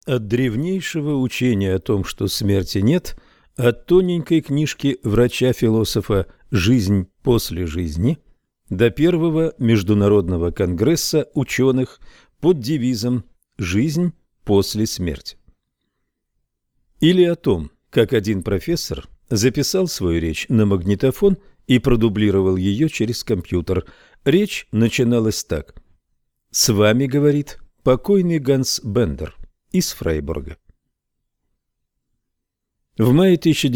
От древнейшего учения о том, что смерти нет, от тоненькой книжки врача-философа «Жизнь после жизни» до первого международного конгресса ученых под девизом «Жизнь после смерти». Или о том, как один профессор записал свою речь на магнитофон и продублировал ее через компьютер. Речь начиналась так: «С вами, — говорит, — покойный Ганс Бендер из Фрайбурга». В мае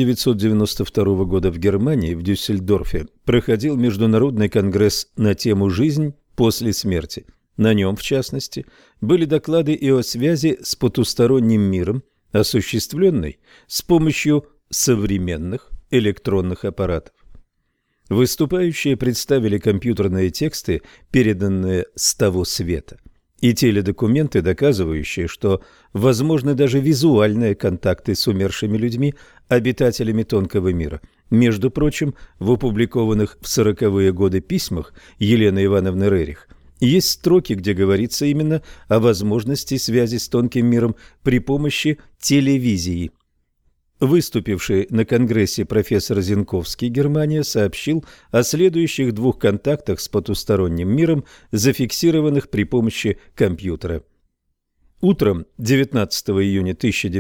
1992 года в Германии, в Дюссельдорфе, проходил Международный конгресс на тему «Жизнь после смерти». На нем, в частности, были доклады и о связи с потусторонним миром, осуществленной с помощью современных электронных аппаратов. Выступающие представили компьютерные тексты, переданные с того света, и теледокументы, доказывающие, что возможны даже визуальные контакты с умершими людьми, обитателями тонкого мира. Между прочим, в опубликованных в 40-е годы письмах Елены Ивановны Рерих есть строки, где говорится именно о возможности связи с тонким миром при помощи телевизии. Выступивший на конгрессе профессор Зенковский, Германия, сообщил о следующих двух контактах с потусторонним миром, зафиксированных при помощи компьютера. Утром 19 июня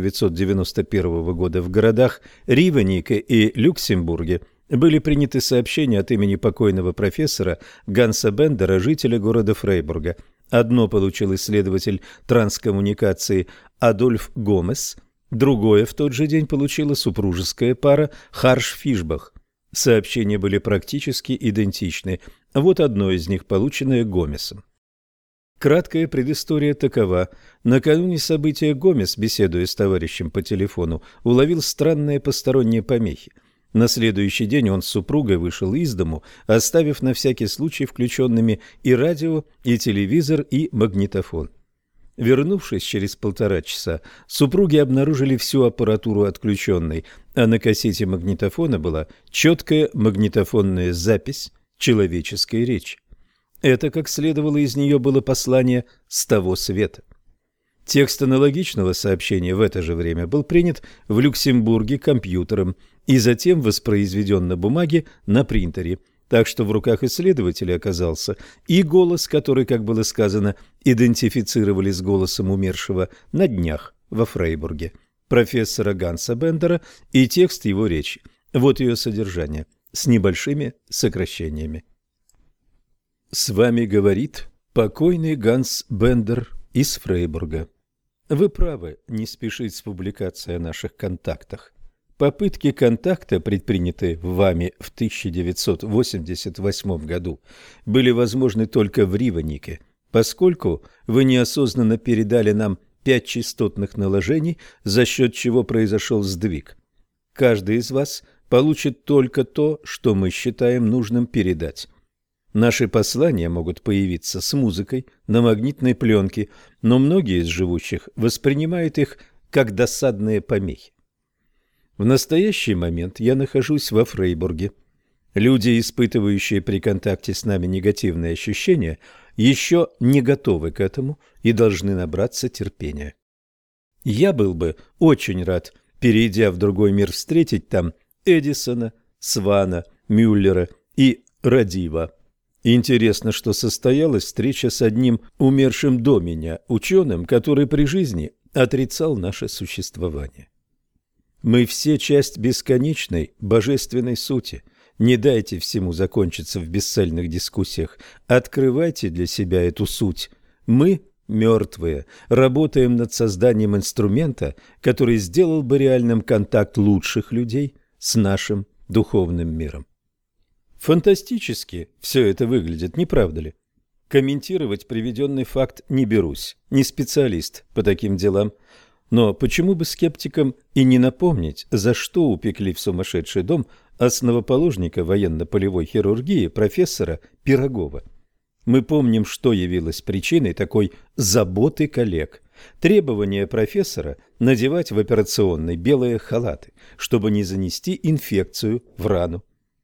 1991 года в городах Ривенике и Люксембурге были приняты сообщения от имени покойного профессора Ганса Бендера, жителя города Фрайбурга. Одно получил исследователь транскоммуникации Адольф Гомес, другое в тот же день получила супружеская пара Харш-Фишбах. Сообщения были практически идентичны. Вот одно из них, полученное Гомесом. Краткая предыстория такова. Накануне события Гомес, беседуя с товарищем по телефону, уловил странные посторонние помехи. На следующий день он с супругой вышел из дому, оставив на всякий случай включенными и радио, и телевизор, и магнитофон. Вернувшись через 1,5 часа, супруги обнаружили всю аппаратуру отключенной, а на кассете магнитофона была четкая магнитофонная запись человеческой речи. Это, как следовало из нее, было послание с того света. Текст аналогичного сообщения в это же время был принят в Люксембурге компьютером и затем воспроизведен на бумаге на принтере, так что в руках исследователя оказался и голос, который, как было сказано, идентифицировали с голосом умершего на днях во Фрайбурге, профессора Ганса Бендера, и текст его речи. Вот ее содержание, с небольшими сокращениями. «С вами, — говорит, — покойный Ганс Бендер из Фрайбурга. Вы правы не спешить с публикацией о наших контактах. Попытки контакта, предпринятые вами в 1988 году, были возможны только в Ривенике, поскольку вы неосознанно передали нам 5 частотных наложений, за счет чего произошел сдвиг. Каждый из вас получит только то, что мы считаем нужным передать. Наши послания могут появиться с музыкой на магнитной пленке, но многие из живущих воспринимают их как досадные помехи. В настоящий момент я нахожусь во Фрайбурге. Люди, испытывающие при контакте с нами негативные ощущения, еще не готовы к этому и должны набраться терпения. Я был бы очень рад, перейдя в другой мир, встретить там Эдисона, Свана, Мюллера и Радива. Интересно, что состоялась встреча с одним умершим до меня ученым, который при жизни отрицал наше существование. Мы все часть бесконечной божественной сути. Не дайте всему закончиться в бесцельных дискуссиях. Открывайте для себя эту суть. Мы, мертвые, работаем над созданием инструмента, который сделал бы реальным контакт лучших людей с нашим духовным миром. Фантастически все это выглядит, не правда ли? Комментировать приведенный факт не берусь, не специалист по таким делам. Но почему бы скептикам и не напомнить, за что упекли в сумасшедший дом основоположника военно-полевой хирургии профессора Пирогова? Мы помним, что явилось причиной такой заботы коллег. Требование профессора надевать в операционной белые халаты, чтобы не занести инфекцию в рану.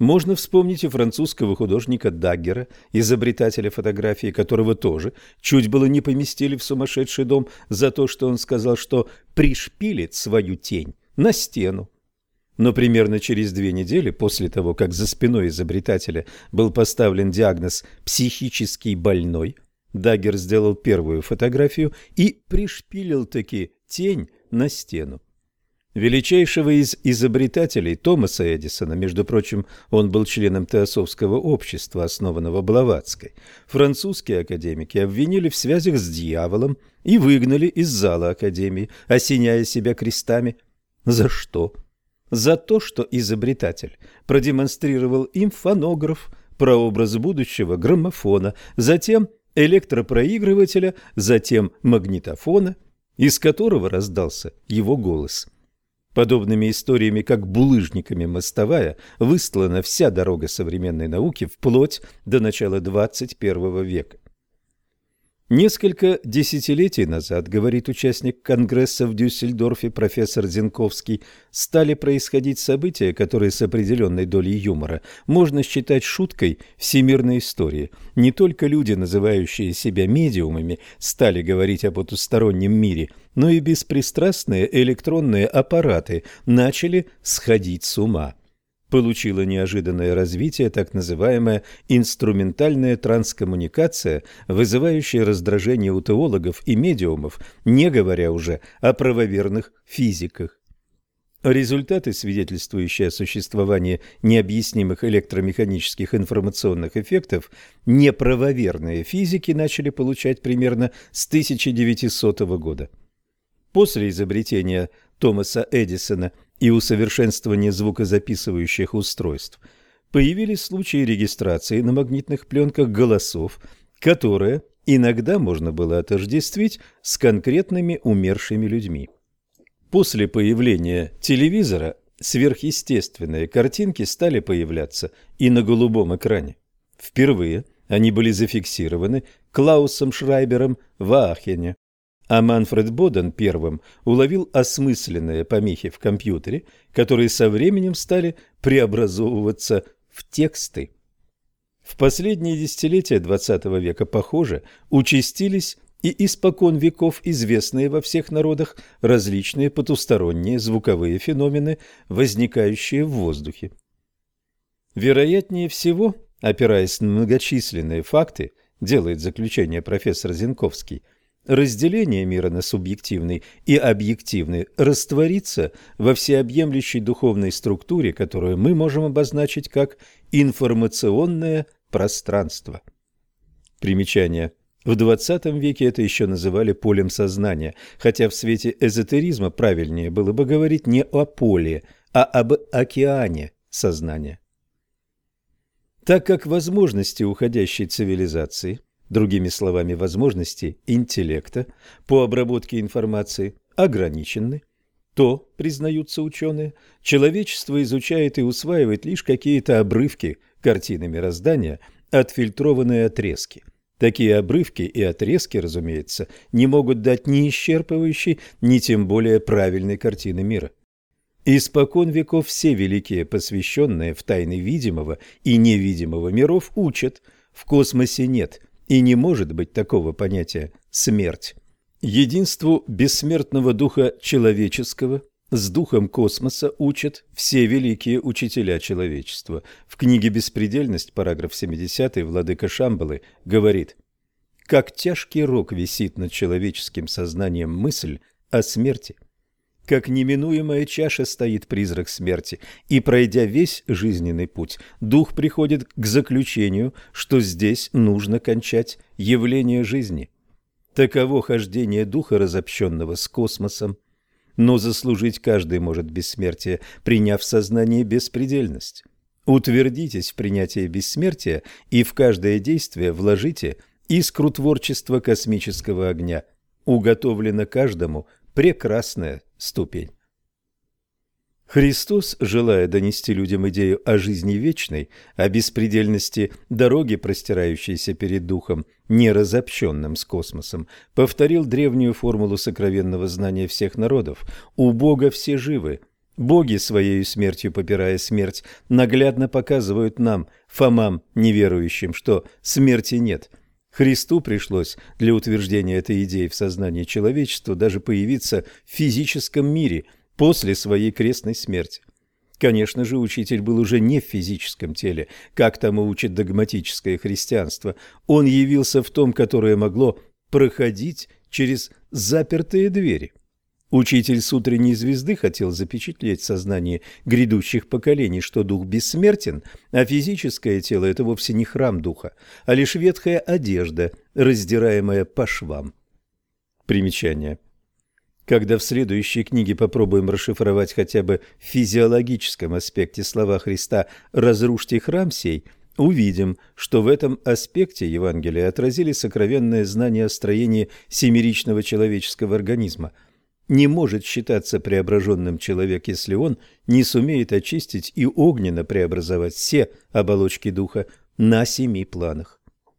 Можно вспомнить и французского художника Даггера, изобретателя фотографии, которого тоже чуть было не поместили в сумасшедший дом за то, что он сказал, что пришпилит свою тень на стену. Но примерно через 2 недели после того, как за спиной изобретателя был поставлен диагноз «психический больной», Даггер сделал первую фотографию и пришпилил-таки тень на стену. Величайшего из изобретателей Томаса Эдисона, между прочим, он был членом Теософского общества, основанного Блаватской, французские академики обвинили в связях с дьяволом и выгнали из зала академии, осеняя себя крестами. За что? За то, что изобретатель продемонстрировал им фонограф, прообраз будущего граммофона, затем электропроигрывателя, затем магнитофона, из которого раздался его голос. Подобными историями, как булыжниками мостовая, выстлана вся дорога современной науки вплоть до начала 21 века. Несколько десятилетий назад, говорит участник Конгресса в Дюссельдорфе профессор Зенковский, стали происходить события, которые с определенной долей юмора можно считать шуткой всемирной истории. Не только люди, называющие себя медиумами, стали говорить о потустороннем мире, но и беспристрастные электронные аппараты начали сходить с ума. Получила неожиданное развитие так называемая инструментальная транскоммуникация, вызывающая раздражение у теологов и медиумов, не говоря уже о правоверных физиках. Результаты, свидетельствующие о существовании необъяснимых электромеханических информационных эффектов, неправоверные физики начали получать примерно с 1900 года. После изобретения Томаса Эдисона и усовершенствования звукозаписывающих устройств появились случаи регистрации на магнитных пленках голосов, которые иногда можно было отождествить с конкретными умершими людьми. После появления телевизора сверхъестественные картинки стали появляться и на голубом экране. Впервые они были зафиксированы Клаусом Шрайбером в Аахене. А Манфред Боден первым уловил осмысленные помехи в компьютере, которые со временем стали преобразовываться в тексты. В последние десятилетия XX века, похоже, участились и испокон веков известные во всех народах различные потусторонние звуковые феномены, возникающие в воздухе. Вероятнее всего, опираясь на многочисленные факты, делает заключение профессор Зенковский, разделение мира на субъективный и объективный растворится во всеобъемлющей духовной структуре, которую мы можем обозначить как информационное пространство. Примечание. В XX веке это еще называли полем сознания, хотя в свете эзотеризма правильнее было бы говорить не о поле, а об океане сознания. Так как возможности уходящей цивилизации, другими словами, возможности интеллекта по обработке информации ограничены, то, признаются ученые, человечество изучает и усваивает лишь какие-то обрывки картины мироздания, отфильтрованные отрезки. Такие обрывки и отрезки, разумеется, не могут дать ни исчерпывающей, ни тем более правильной картины мира. Испокон веков все великие, посвященные в тайны видимого и невидимого миров, учат: в космосе нет и не может быть такого понятия «смерть». Единству бессмертного духа человеческого с духом космоса учат все великие учителя человечества. В книге «Беспредельность», параграф 70, владыка Шамбалы говорит: «Как тяжкий рог висит над человеческим сознанием мысль о смерти, как неминуемая чаша стоит призрак смерти, и, пройдя весь жизненный путь, дух приходит к заключению, что здесь нужно кончать явление жизни. Таково хождение духа, разобщенного с космосом. Но заслужить каждый может бессмертие, приняв в сознание беспредельность. Утвердитесь в принятии бессмертия и в каждое действие вложите искру творчества космического огня. Уготовлена каждому прекрасная ступень». Христос, желая донести людям идею о жизни вечной, о беспредельности дороги, простирающейся перед духом, не разобщенным с космосом, повторил древнюю формулу сокровенного знания всех народов: «У Бога все живы, Боги, своею смертью попирая смерть, наглядно показывают нам, Фомам неверующим, что смерти нет. Христу пришлось для утверждения этой идеи в сознании человечества даже появиться в физическом мире после своей крестной смерти. Конечно же, учитель был уже не в физическом теле, как тому учит догматическое христианство. Он явился в том, которое могло проходить через запертые двери. Учитель с утренней звезды хотел запечатлеть в сознании грядущих поколений, что дух бессмертен, а физическое тело – это вовсе не храм духа, а лишь ветхая одежда, раздираемая по швам. Примечание. Когда в следующей книге попробуем расшифровать хотя бы в физиологическом аспекте слова Христа «разрушьте храм сей», увидим, что в этом аспекте Евангелия отразили сокровенное знание о строении семеричного человеческого организма. Не может считаться преображенным человек, если он не сумеет очистить и огненно преобразовать все оболочки духа на 7 планах.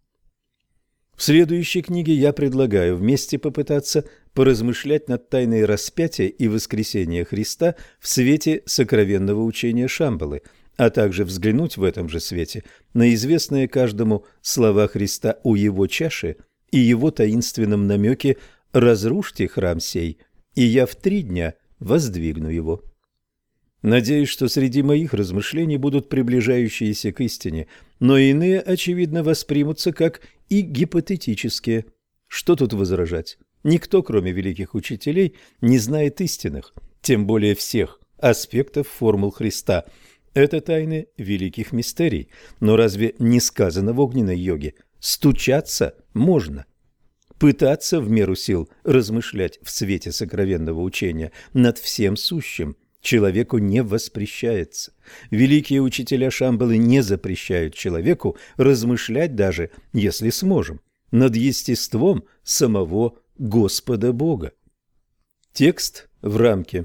В следующей книге я предлагаю вместе попытаться поразмышлять над тайной распятия и воскресения Христа в свете сокровенного учения Шамбалы, а также взглянуть в этом же свете на известные каждому слова Христа о его чаше и его таинственном намеке «разрушьте храм сей, и я в 3 дня воздвигну его». Надеюсь, что среди моих размышлений будут приближающиеся к истине, но иные, очевидно, воспримутся как и гипотетические. Что тут возражать? Никто, кроме великих учителей, не знает истинных, тем более всех аспектов формул Христа. Это тайны великих мистерий, но разве не сказано в огненной йоге «стучаться можно»? Пытаться в меру сил размышлять в свете сокровенного учения над всем сущим человеку не воспрещается. Великие учителя Шамбалы не запрещают человеку размышлять даже, если сможем, над естеством самого Господа Бога. Текст в рамке.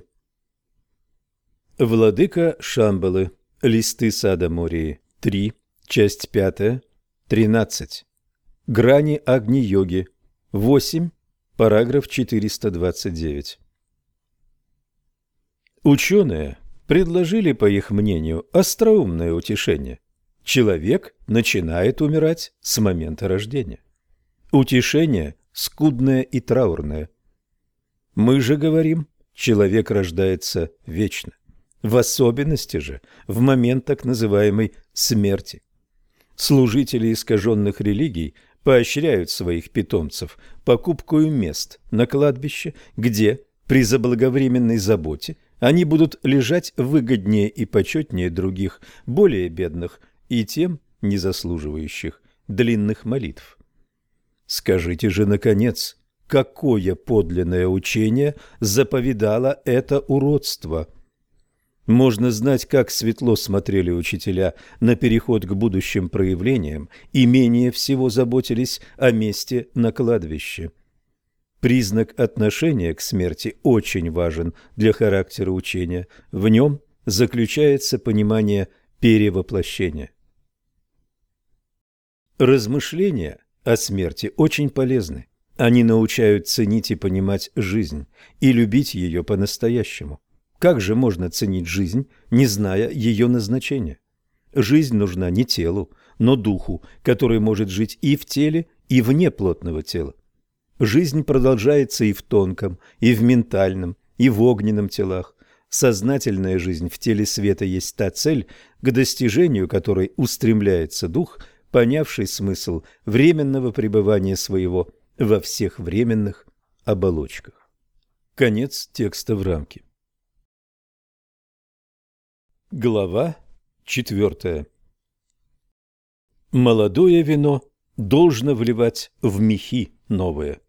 Владыка Шамбалы. Листы сада Мории. 3. Часть 5. 13. Грани Агни-йоги. 8. Параграф 429. Ученые предложили, по их мнению, остроумное утешение. Человек начинает умирать с момента рождения. Утешение скудное и траурное. Мы же говорим, человек рождается вечно, в особенности же в момент так называемой смерти. Служители искаженных религий поощряют своих питомцев покупкою мест на кладбище, где при заблаговременной заботе они будут лежать выгоднее и почетнее других, более бедных и тем не заслуживающих длинных молитв. Скажите же, наконец, какое подлинное учение заповедало это уродство? Можно знать, как светло смотрели учителя на переход к будущим проявлениям и менее всего заботились о месте на кладбище. Признак отношения к смерти очень важен для характера учения. В нем заключается понимание перевоплощения. Размышления о смерти очень полезны. Они научают ценить и понимать жизнь, и любить ее по-настоящему. Как же можно ценить жизнь, не зная ее назначения? Жизнь нужна не телу, но духу, который может жить и в теле, и вне плотного тела. Жизнь продолжается и в тонком, и в ментальном, и в огненном телах. Сознательная жизнь в теле света есть та цель, к достижению которой устремляется дух, понявший смысл временного пребывания своего во всех временных оболочках. Конец текста в рамке. Глава 4. Молодое вино должно вливать в мехи новые.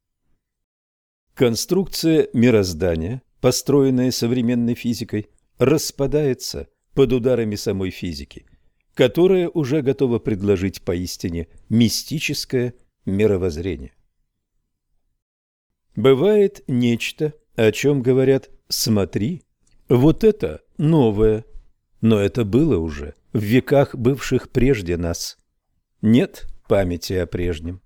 Конструкция мироздания, построенная современной физикой, распадается под ударами самой физики, которая уже готова предложить поистине мистическое мировоззрение. Бывает нечто, о чем говорят «смотри, вот это новое», но это было уже в веках, бывших прежде нас. Нет памяти о прежнем.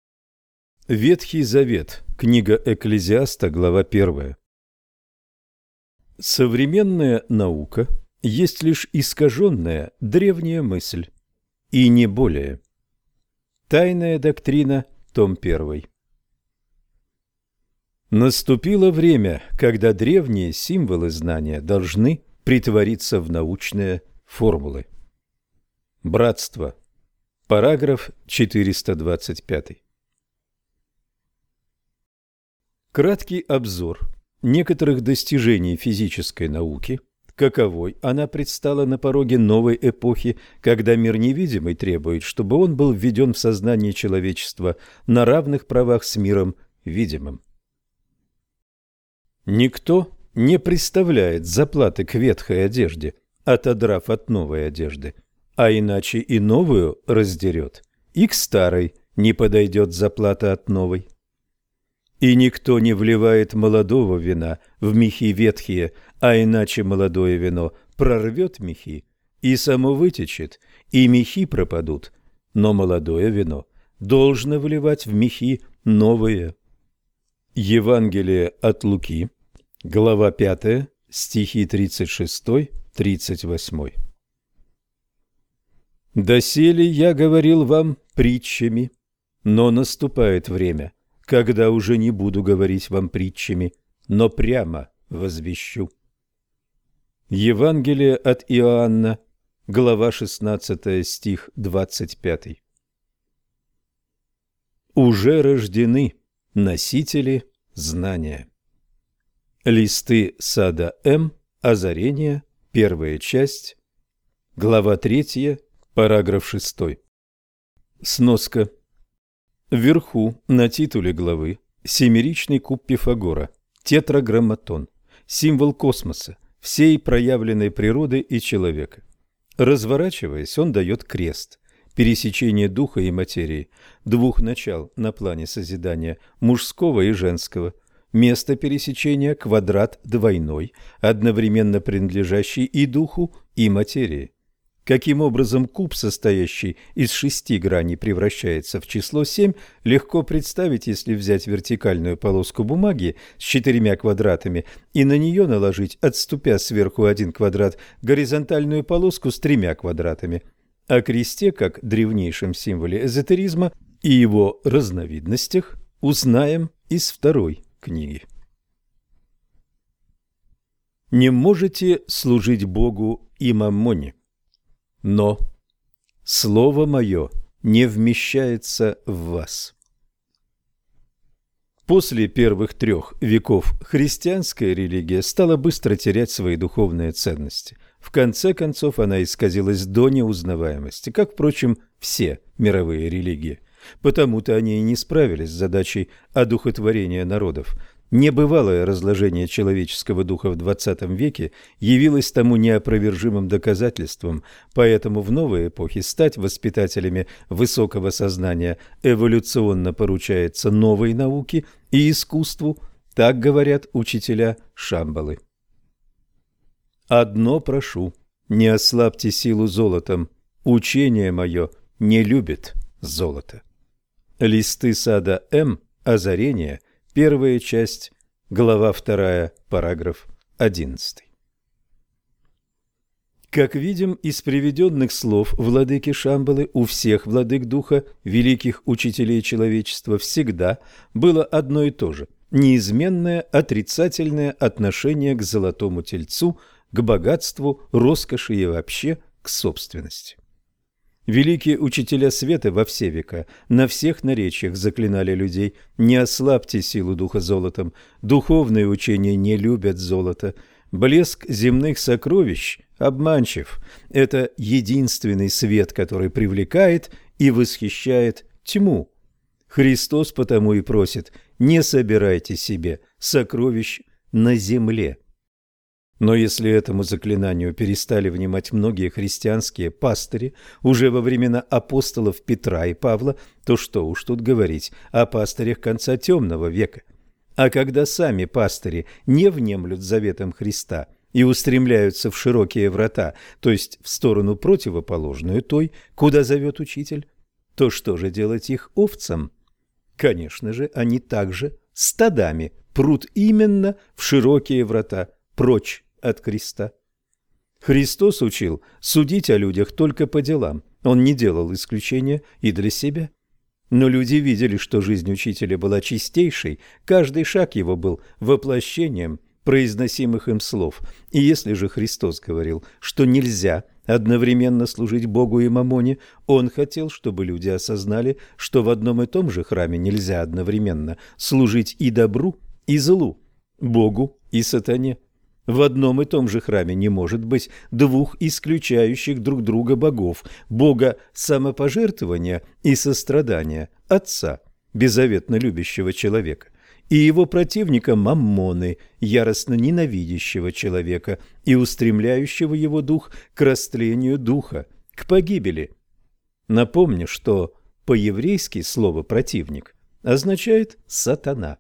Ветхий Завет, книга Экклезиаста, глава 1. Современная наука есть лишь искаженная древняя мысль, и не более. Тайная доктрина, том 1. Наступило время, когда древние символы знания должны претвориться в научные формулы. Братство. Параграф 425. Краткий обзор некоторых достижений физической науки, каковой она предстала на пороге новой эпохи, когда мир невидимый требует, чтобы он был введен в сознание человечества на равных правах с миром видимым. Никто не представляет заплаты к ветхой одежде, отодрав от новой одежды, а иначе и новую раздерет, и к старой не подойдет заплата от новой. И никто не вливает молодого вина в мехи ветхие, а иначе молодое вино прорвет мехи, и само вытечет, и мехи пропадут, но молодое вино должно вливать в мехи новые. Евангелие от Луки, глава 5, стихи 36-38. «Доселе я говорил вам притчами, но наступает время, когда уже не буду говорить вам притчами, но прямо возвещу». Евангелие от Иоанна, глава 16, стих 25. Уже рождены носители знания. Листы сада М. Озарение. Первая часть. Глава 3. Параграф 6. Сноска. Вверху на титуле главы семеричный куб Пифагора, тетраграмматон, символ космоса, всей проявленной природы и человека. Разворачиваясь, он дает крест, пересечение духа и материи, двух начал на плане созидания, мужского и женского. Место пересечения – квадрат двойной, одновременно принадлежащий и духу, и материи. Каким образом куб, состоящий из 6 граней, превращается в число 7, легко представить, если взять вертикальную полоску бумаги с 4 квадратами и на нее наложить, отступя сверху 1 квадрат, горизонтальную полоску с 3 квадратами. О кресте, как древнейшем символе эзотеризма, и его разновидностях узнаем из второй книги. Не можете служить Богу и маммоне. Но слово мое не вмещается в вас. После первых 3 веков христианская религия стала быстро терять свои духовные ценности. В конце концов она исказилась до неузнаваемости, как, впрочем, все мировые религии. Потому-то они и не справились с задачей одухотворения народов. Небывалое разложение человеческого духа в XX веке явилось тому неопровержимым доказательством, поэтому в новой эпохе стать воспитателями высокого сознания эволюционно поручается новой науке и искусству, так говорят учителя Шамбалы. «Одно прошу, не ослабьте силу золотом, учение мое не любит золото». Листы сада М. Озарение. Первая часть, глава 2, параграф 11. Как видим из приведенных слов владыки Шамбалы, у всех владык духа, великих учителей человечества, всегда было одно и то же – неизменное отрицательное отношение к золотому тельцу, к богатству, роскоши и вообще к собственности. Великие учителя света во все века на всех наречиях заклинали людей: не ослабьте силу духа золотом, духовные учения не любят золото, блеск земных сокровищ обманчив, это единственный свет, который привлекает и восхищает тьму. Христос потому и просит: не собирайте себе сокровищ на земле. Но если этому заклинанию перестали внимать многие христианские пастыри уже во времена апостолов Петра и Павла, то что уж тут говорить о пастырях конца темного века. А когда сами пастыри не внемлют заветам Христа и устремляются в широкие врата, то есть в сторону противоположную той, куда зовет учитель, то что же делать их овцам? Конечно же, они также стадами прут именно в широкие врата, прочь от креста. Христос учил судить о людях только по делам. Он не делал исключения и для себя. Но люди видели, что жизнь учителя была чистейшей, каждый шаг его был воплощением произносимых им слов. И если же Христос говорил, что нельзя одновременно служить Богу и мамоне, он хотел, чтобы люди осознали, что в одном и том же храме нельзя одновременно служить и добру, и злу, Богу и сатане. В одном и том же храме не может быть двух исключающих друг друга богов: Бога самопожертвования и сострадания, Отца, беззаветно любящего человека, и его противника Маммоны, яростно ненавидящего человека и устремляющего его дух к растлению духа, к погибели. Напомню, что по-еврейски слово «противник» означает «сатана».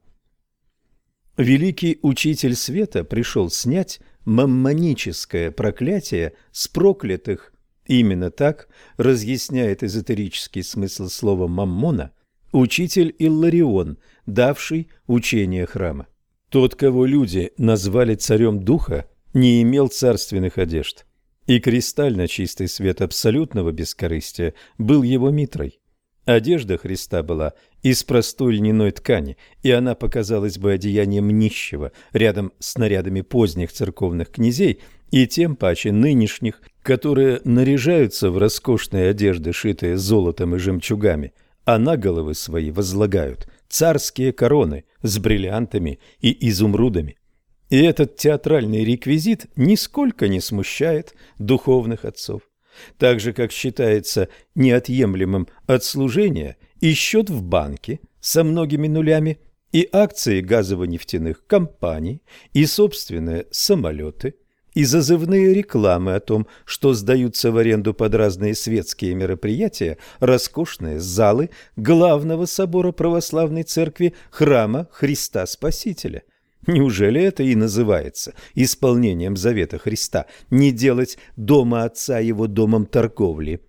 Великий Учитель Света пришел снять маммоническое проклятие с проклятых. Именно так разъясняет эзотерический смысл слова «маммона» учитель Илларион, давший учение храма. Тот, кого люди назвали царем духа, не имел царственных одежд, и кристально чистый свет абсолютного бескорыстия был его митрой. Одежда Христа была из простой льняной ткани, и она показалась бы одеянием нищего рядом с нарядами поздних церковных князей и тем паче нынешних, которые наряжаются в роскошные одежды, шитые золотом и жемчугами, а на головы свои возлагают царские короны с бриллиантами и изумрудами. И этот театральный реквизит нисколько не смущает духовных отцов. Так же, как считается неотъемлемым от служения и счет в банке со многими нулями, и акции газово-нефтяных компаний, и собственные самолеты, и зазывные рекламы о том, что сдаются в аренду под разные светские мероприятия роскошные залы главного собора православной церкви храма Христа Спасителя. Неужели это и называется исполнением завета Христа – не делать дома Отца его домом торговли?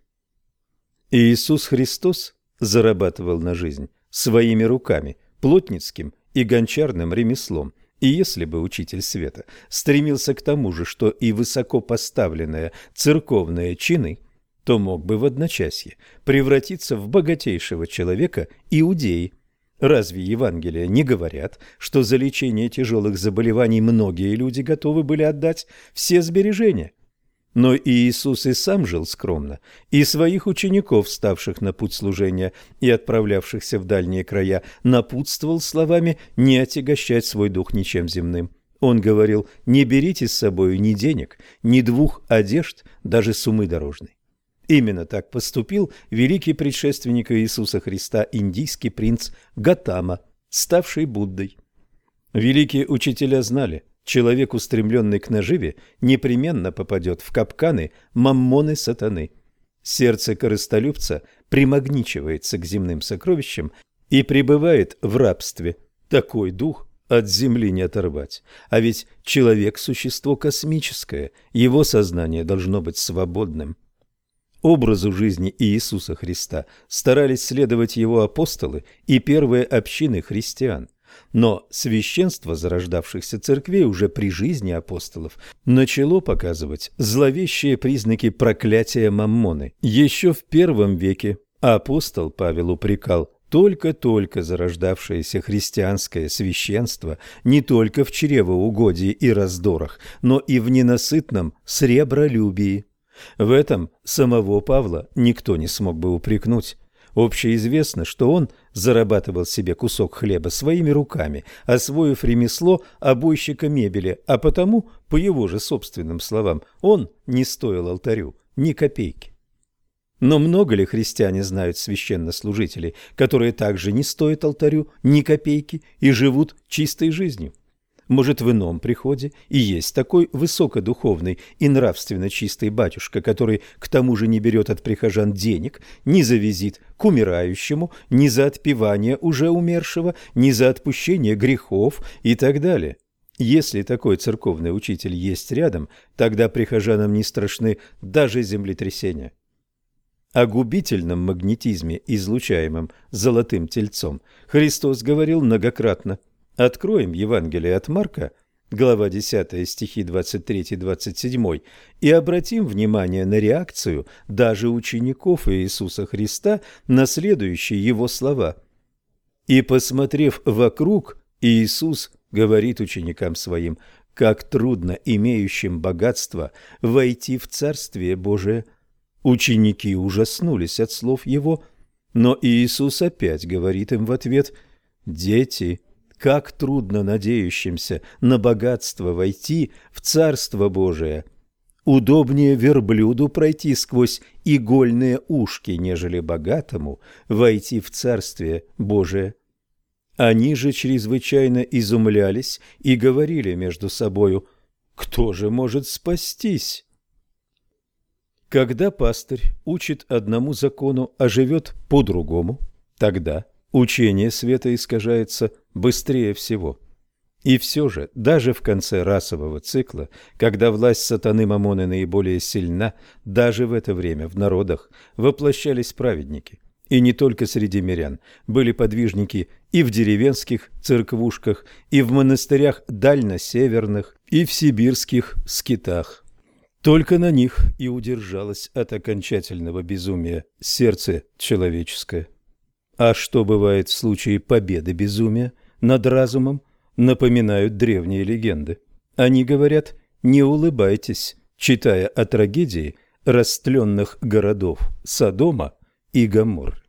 Иисус Христос зарабатывал на жизнь своими руками, плотницким и гончарным ремеслом. И если бы Учитель Света стремился к тому же, что и высоко поставленные церковные чины, то мог бы в одночасье превратиться в богатейшего человека иудеи. Разве Евангелия не говорят, что за лечение тяжелых заболеваний многие люди готовы были отдать все сбережения? Но и Иисус и сам жил скромно, и своих учеников, ставших на путь служения и отправлявшихся в дальние края, напутствовал словами не отягощать свой дух ничем земным. Он говорил: «Не берите с собою ни денег, ни двух одежд, даже суммы дорожной». Именно так поступил великий предшественник Иисуса Христа, индийский принц Гатама, ставший Буддой. Великие учителя знали, человек, устремленный к наживе, непременно попадет в капканы маммоны сатаны. Сердце корыстолюбца примагничивается к земным сокровищам и пребывает в рабстве. Такой дух от земли не оторвать. А ведь человек – существо космическое, его сознание должно быть свободным. Образу жизни Иисуса Христа старались следовать его апостолы и первые общины христиан. Но священство зарождавшихся церквей уже при жизни апостолов начало показывать зловещие признаки проклятия Маммоны. Еще в первом веке апостол Павел упрекал только-только зарождавшееся христианское священство не только в чревоугодии и раздорах, но и в ненасытном сребролюбии. В этом самого Павла никто не смог бы упрекнуть. Общеизвестно, что он зарабатывал себе кусок хлеба своими руками, освоив ремесло обойщика мебели, а потому, по его же собственным словам, он не стоил алтарю ни копейки. Но много ли христиане знают священнослужителей, которые также не стоят алтарю ни копейки и живут чистой жизнью? Может, в ином приходе и есть такой высокодуховный и нравственно чистый батюшка, который к тому же не берет от прихожан денег ни за визит к умирающему, ни за отпевание уже умершего, ни за отпущение грехов и так далее. Если такой церковный учитель есть рядом, тогда прихожанам не страшны даже землетрясения. О губительном магнетизме, излучаемом золотым тельцом, Христос говорил многократно. Откроем Евангелие от Марка, глава 10, стихи 23-27, и обратим внимание на реакцию даже учеников Иисуса Христа на следующие его слова. «И, посмотрев вокруг, Иисус говорит ученикам своим, как трудно имеющим богатство войти в Царствие Божие». Ученики ужаснулись от слов его, но Иисус опять говорит им в ответ: «Дети, как трудно надеющимся на богатство войти в Царство Божие! Удобнее верблюду пройти сквозь игольные ушки, нежели богатому войти в Царствие Божие». Они же чрезвычайно изумлялись и говорили между собою: «Кто же может спастись?» Когда пастырь учит одному закону, а живет по-другому, тогда учение света искажается быстрее всего. И все же, даже в конце расового цикла, когда власть сатаны Мамоны наиболее сильна, даже в это время в народах воплощались праведники. И не только среди мирян. Были подвижники и в деревенских церквушках, и в монастырях дально-северных, и в сибирских скитах. Только на них и удержалось от окончательного безумия сердце человеческое. А что бывает в случае победы безумия над разумом, напоминают древние легенды. Они говорят: не улыбайтесь, читая о трагедии растленных городов Содома и Гоморры.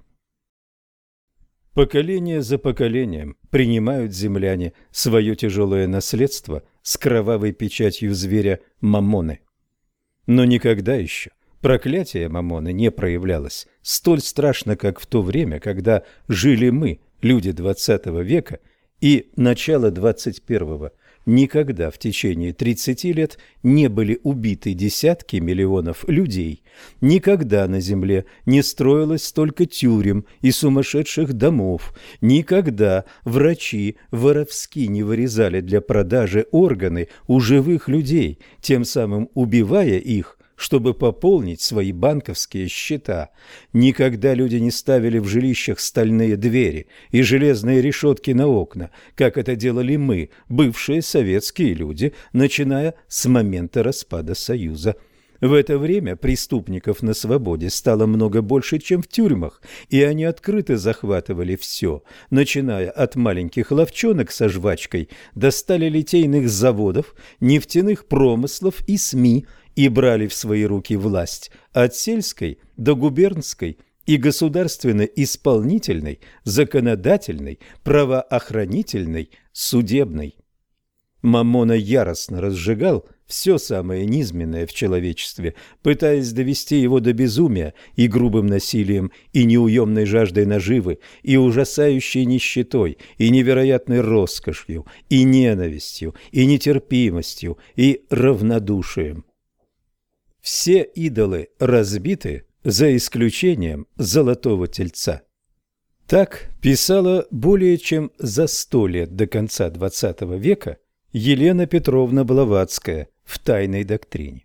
Поколение за поколением принимают земляне свое тяжелое наследство с кровавой печатью зверя Мамоны. Но никогда еще проклятие Мамоны не проявлялось столь страшно, как в то время, когда жили мы, люди XX века и начала XXI. Никогда в течение 30 лет не были убиты десятки миллионов людей. Никогда на земле не строилось столько тюрем и сумасшедших домов. Никогда врачи воровски не вырезали для продажи органы у живых людей, тем самым убивая их, чтобы пополнить свои банковские счета. Никогда люди не ставили в жилищах стальные двери и железные решетки на окна, как это делали мы, бывшие советские люди, начиная с момента распада Союза. В это время преступников на свободе стало много больше, чем в тюрьмах, и они открыто захватывали все, начиная от маленьких ловчонок со жвачкой до сталелитейных заводов, нефтяных промыслов и СМИ, и брали в свои руки власть от сельской до губернской и государственно-исполнительной, законодательной, правоохранительной, судебной. Мамона яростно разжигал все самое низменное в человечестве, пытаясь довести его до безумия и грубым насилием, и неуемной жаждой наживы, и ужасающей нищетой, и невероятной роскошью, и ненавистью, и нетерпимостью, и равнодушием. Все идолы разбиты, за исключением золотого тельца. Так писала более чем за 100 лет до конца XX века Елена Петровна Блаватская в «Тайной доктрине».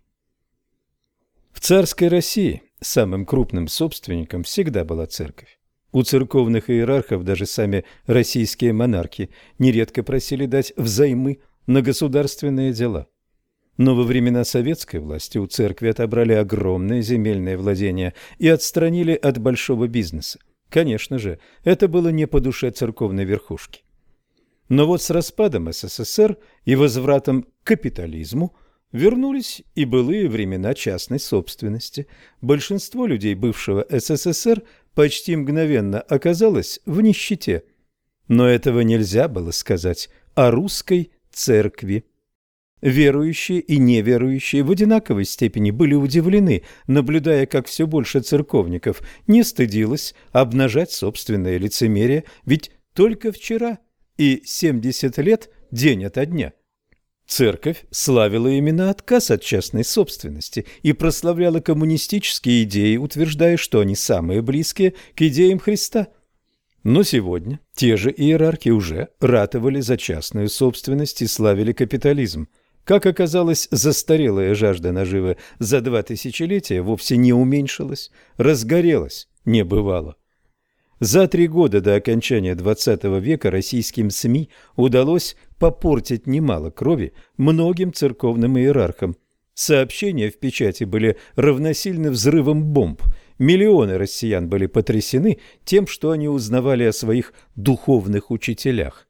В царской России самым крупным собственником всегда была церковь. У церковных иерархов даже сами российские монархи нередко просили дать взаймы на государственные дела. Но во времена советской власти у церкви отобрали огромные земельные владения и отстранили от большого бизнеса. Конечно же, это было не по душе церковной верхушки. Но вот с распадом СССР и возвратом к капитализму вернулись и былые времена частной собственности. Большинство людей бывшего СССР почти мгновенно оказалось в нищете. Но этого нельзя было сказать о русской церкви. Верующие и неверующие в одинаковой степени были удивлены, наблюдая, как все больше церковников не стыдилось обнажать собственное лицемерие, ведь только вчера и 70 лет день ото дня церковь славила именно отказ от частной собственности и прославляла коммунистические идеи, утверждая, что они самые близкие к идеям Христа. Но сегодня те же иерархи уже ратовали за частную собственность и славили капитализм. Как оказалось, застарелая жажда наживы за 2 тысячелетия вовсе не уменьшилась, разгорелась небывало. За 3 года до окончания XX века российским СМИ удалось попортить немало крови многим церковным иерархам. Сообщения в печати были равносильны взрывам бомб. Миллионы россиян были потрясены тем, что они узнавали о своих духовных учителях.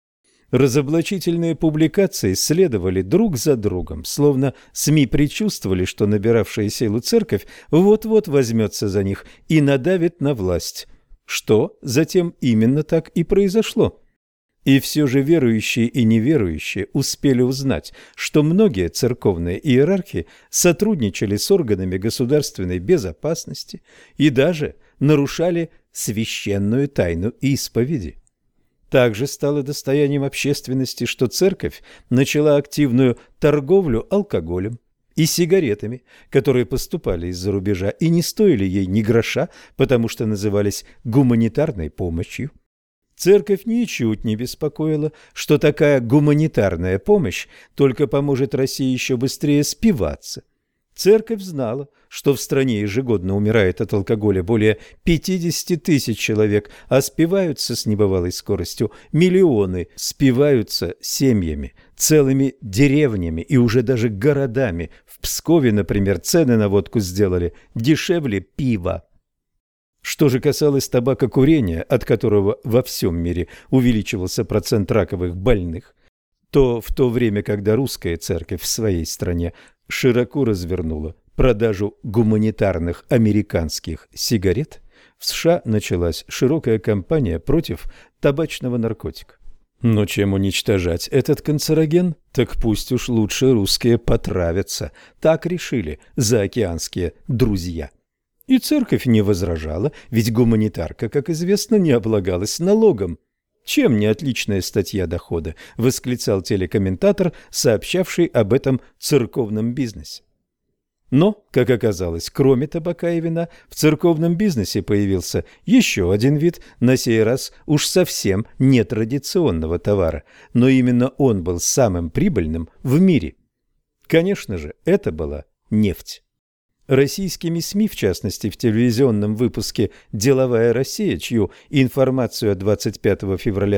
Разоблачительные публикации следовали друг за другом, словно СМИ предчувствовали, что набиравшая силу церковь вот-вот возьмется за них и надавит на власть. Что затем именно так и произошло. И все же верующие и неверующие успели узнать, что многие церковные иерархи сотрудничали с органами государственной безопасности и даже нарушали священную тайну исповеди. Также стало достоянием общественности, что церковь начала активную торговлю алкоголем и сигаретами, которые поступали из-за рубежа и не стоили ей ни гроша, потому что назывались гуманитарной помощью. Церковь ничуть не беспокоила, что такая гуманитарная помощь только поможет России еще быстрее спиваться. Церковь знала, что в стране ежегодно умирает от алкоголя более 50 тысяч человек, а спиваются с небывалой скоростью миллионы, спиваются семьями, целыми деревнями и уже даже городами. В Пскове, например, цены на водку сделали дешевле пива. Что же касалось табакокурения, от которого во всем мире увеличивался процент раковых больных, то в то время, когда русская церковь в своей стране широко развернула продажу гуманитарных американских сигарет, в США началась широкая кампания против табачного наркотика. Но чем уничтожать этот канцероген? Так пусть уж лучше русские потравятся. Так решили заокеанские друзья. И церковь не возражала, ведь гуманитарка, как известно, не облагалась налогом. «Чем не отличная статья дохода?» – восклицал телекомментатор, сообщавший об этом церковном бизнесе. Но, как оказалось, кроме табака и вина, в церковном бизнесе появился еще один вид, на сей раз уж совсем нетрадиционного товара, но именно он был самым прибыльным в мире. Конечно же, это была нефть. Российскими СМИ, в частности в телевизионном выпуске «Деловая Россия», чью информацию от 25 февраля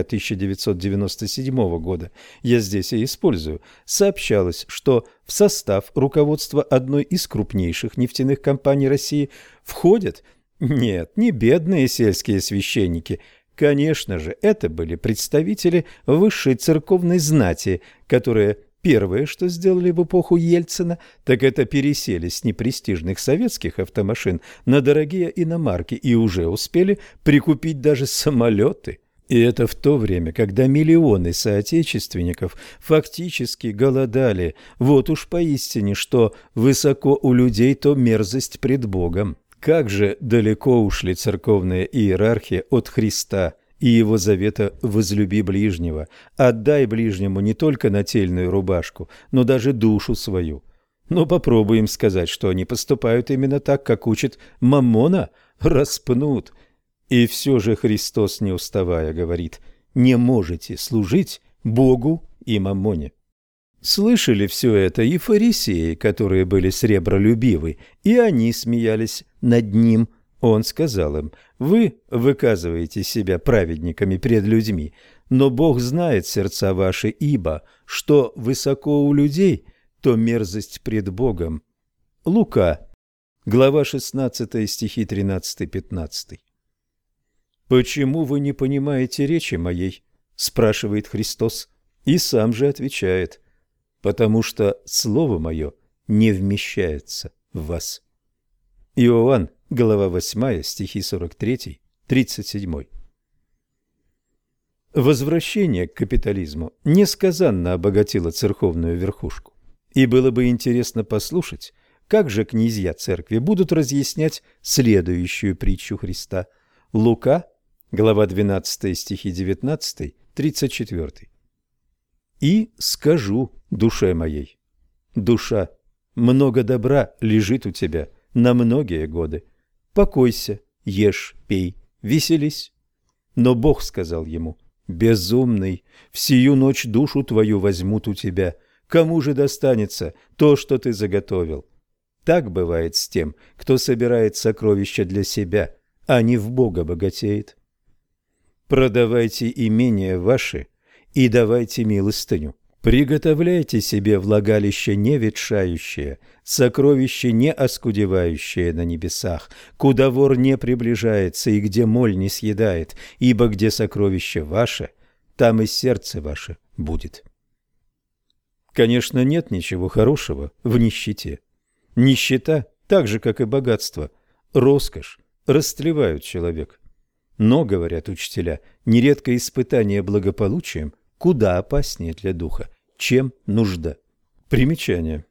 1997 года я здесь и использую, сообщалось, что в состав руководства одной из крупнейших нефтяных компаний России входят, нет, не бедные сельские священники, конечно же, это были представители высшей церковной знати, которые первое, что сделали в эпоху Ельцина, так это пересели с непрестижных советских автомашин на дорогие иномарки и уже успели прикупить даже самолеты. И это в то время, когда миллионы соотечественников фактически голодали. Вот уж поистине, что высоко у людей, то мерзость пред Богом. Как же далеко ушли церковные иерархи от Христа и его завета «возлюби ближнего», отдай ближнему не только нательную рубашку, но даже душу свою. Но попробуем сказать, что они поступают именно так, как учит Маммона, распнут. И все же Христос, не уставая, говорит: не можете служить Богу и Маммоне. Слышали все это и фарисеи, которые были сребролюбивы, и они смеялись над ним. Он сказал им: вы выказываете себя праведниками пред людьми, но Бог знает сердца ваши, ибо что высоко у людей, то мерзость пред Богом. Лука, глава 16, стихи 13-15. «Почему вы не понимаете речи моей?» – спрашивает Христос, и сам же отвечает: «потому что слово мое не вмещается в вас». Иоанн, глава 8, стихи 43-37. Возвращение к капитализму несказанно обогатило церковную верхушку. И было бы интересно послушать, как же князья церкви будут разъяснять следующую притчу Христа. Лука, глава 12, стихи 19-34. «И скажу душе моей: душа, много добра лежит у тебя на многие годы. Покойся, ешь, пей, веселись». Но Бог сказал ему: «Безумный, в сию ночь душу твою возьмут у тебя. Кому же достанется то, что ты заготовил?» Так бывает с тем, кто собирает сокровища для себя, а не в Бога богатеет. Продавайте имения ваши и давайте милостыню. Приготовляйте себе влагалище не ветшающее, сокровище не оскудевающее на небесах, куда вор не приближается и где моль не съедает, ибо где сокровище ваше, там и сердце ваше будет. Конечно, нет ничего хорошего в нищете. Нищета, так же, как и богатство, роскошь, растлевают человека. Но, говорят учителя, нередко испытание благополучием куда опаснее для духа, чем нужда. Примечание.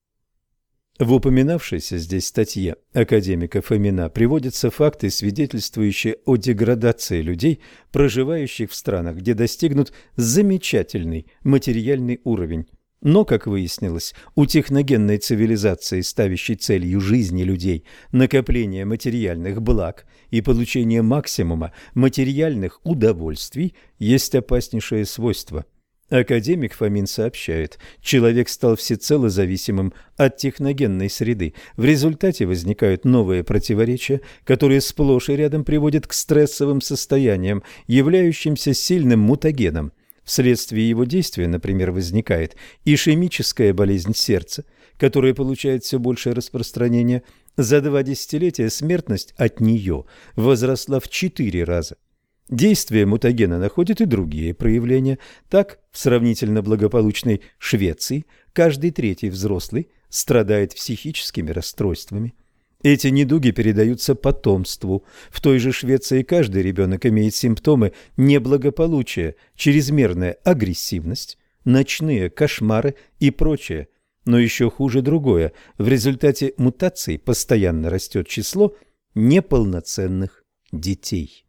В упоминавшейся здесь статье академика Фомина приводятся факты, свидетельствующие о деградации людей, проживающих в странах, где достигнут замечательный материальный уровень. Но, как выяснилось, у техногенной цивилизации, ставящей целью жизни людей накопление материальных благ и получение максимума материальных удовольствий, есть опаснейшее свойство. Академик Фомин сообщает, человек стал всецело зависимым от техногенной среды. В результате возникают новые противоречия, которые сплошь и рядом приводят к стрессовым состояниям, являющимся сильным мутагеном. Вследствие его действия, например, возникает ишемическая болезнь сердца, которая получает все большее распространение. За 2 десятилетия смертность от нее возросла в 4 раза. Действие мутагена находит и другие проявления. Так, в сравнительно благополучной Швеции каждый 3-й взрослый страдает психическими расстройствами. Эти недуги передаются потомству. В той же Швеции каждый ребенок имеет симптомы неблагополучия, чрезмерная агрессивность, ночные кошмары и прочее. Но еще хуже другое. В результате мутаций постоянно растет число неполноценных детей.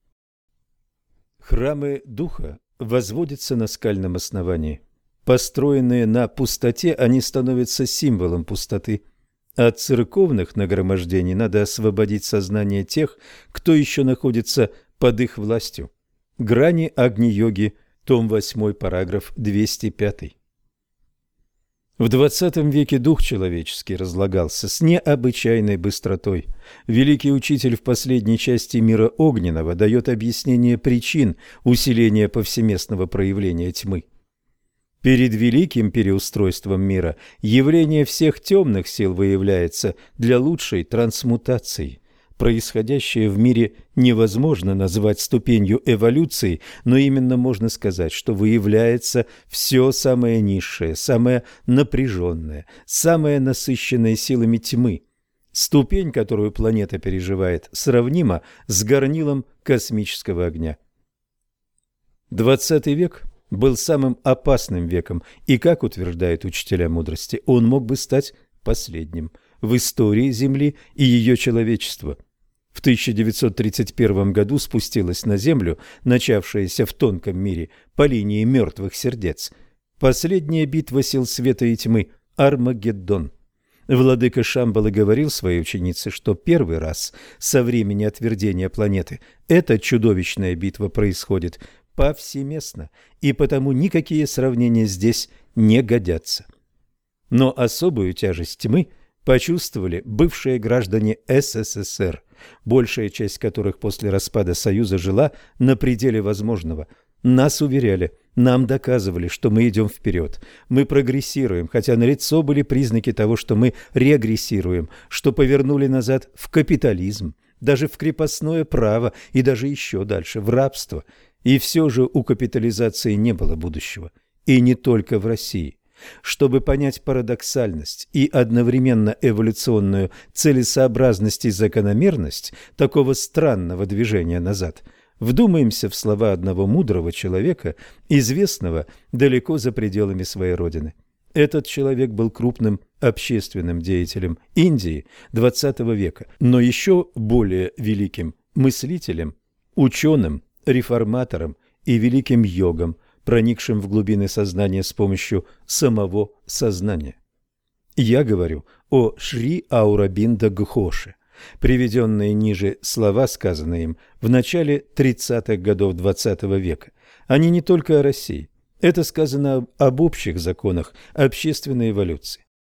Храмы духа возводятся на скальном основании. Построенные на пустоте, они становятся символом пустоты. От церковных нагромождений надо освободить сознание тех, кто еще находится под их властью. Грани Агни-йоги, том 8, параграф 205. В XX веке дух человеческий разлагался с необычайной быстротой. Великий учитель в последней части мира огненного дает объяснение причин усиления повсеместного проявления тьмы. Перед великим переустройством мира явление всех темных сил выявляется для лучшей трансмутации. Происходящее в мире невозможно назвать ступенью эволюции, но именно можно сказать, что выявляется все самое низшее, самое напряженное, самое насыщенное силами тьмы. Ступень, которую планета переживает, сравнима с горнилом космического огня. 20 век был самым опасным веком, и, как утверждают учителя мудрости, он мог бы стать последним в истории Земли и ее человечества. В 1931 году спустилась на Землю, начавшаяся в тонком мире по линии мертвых сердец, последняя битва сил света и тьмы – Армагеддон. Владыка Шамбалы говорил своей ученице, что первый раз со времени отвердения планеты эта чудовищная битва происходит повсеместно, и потому никакие сравнения здесь не годятся. Но особую тяжесть тьмы почувствовали бывшие граждане СССР, большая часть которых после распада Союза жила на пределе возможного. Нас уверяли, нам доказывали, что мы идем вперед, мы прогрессируем, хотя налицо были признаки того, что мы регрессируем, что повернули назад в капитализм, даже в крепостное право и даже еще дальше, в рабство. И все же у капитализации не было будущего. И не только в России. Чтобы понять парадоксальность и одновременно эволюционную целесообразность и закономерность такого странного движения назад, вдумаемся в слова одного мудрого человека, известного далеко за пределами своей родины. Этот человек был крупным общественным деятелем Индии XX века, но еще более великим мыслителем, ученым, реформатором и великим йогом, проникшим в глубины сознания с помощью самого сознания. Я говорю о Шри Аурабинда Гхоше. Приведенные ниже слова, сказанные им в начале 30-х годов XX века, они не только о России. Это сказано об общих законах общественной эволюции.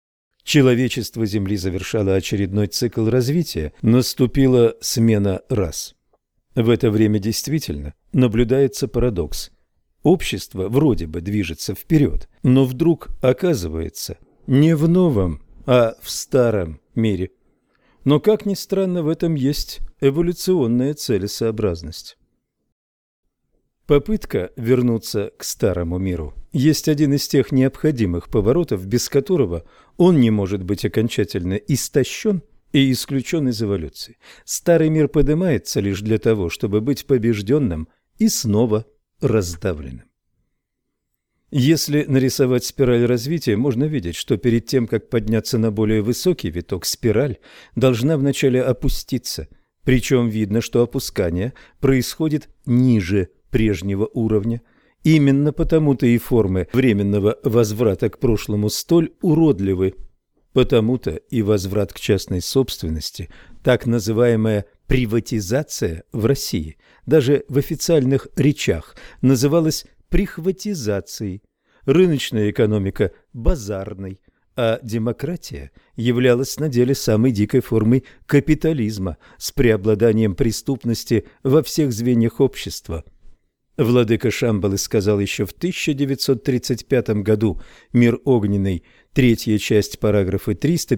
Человечество Земли завершало очередной цикл развития, наступила смена рас. В это время действительно наблюдается парадокс. Общество вроде бы движется вперед, но вдруг оказывается не в новом, а в старом мире. Но, как ни странно, в этом есть эволюционная целесообразность. Попытка вернуться к старому миру есть один из тех необходимых поворотов, без которого он не может быть окончательно истощен и исключен из эволюции. Старый мир поднимается лишь для того, чтобы быть побежденным и снова раздавленным. Если нарисовать спираль развития, можно видеть, что перед тем, как подняться на более высокий виток, спираль должна вначале опуститься. Причем видно, что опускание происходит ниже прежнего уровня. Именно потому-то и формы временного возврата к прошлому столь уродливы. Потому-то и возврат к частной собственности, так называемая приватизация в России, даже в официальных речах называлась прихватизацией, рыночная экономика – базарной, а демократия являлась на деле самой дикой формой капитализма с преобладанием преступности во всех звеньях общества. Владыка Шамбалы сказал еще в 1935 году, «Мир огненный», 3 часть, параграфы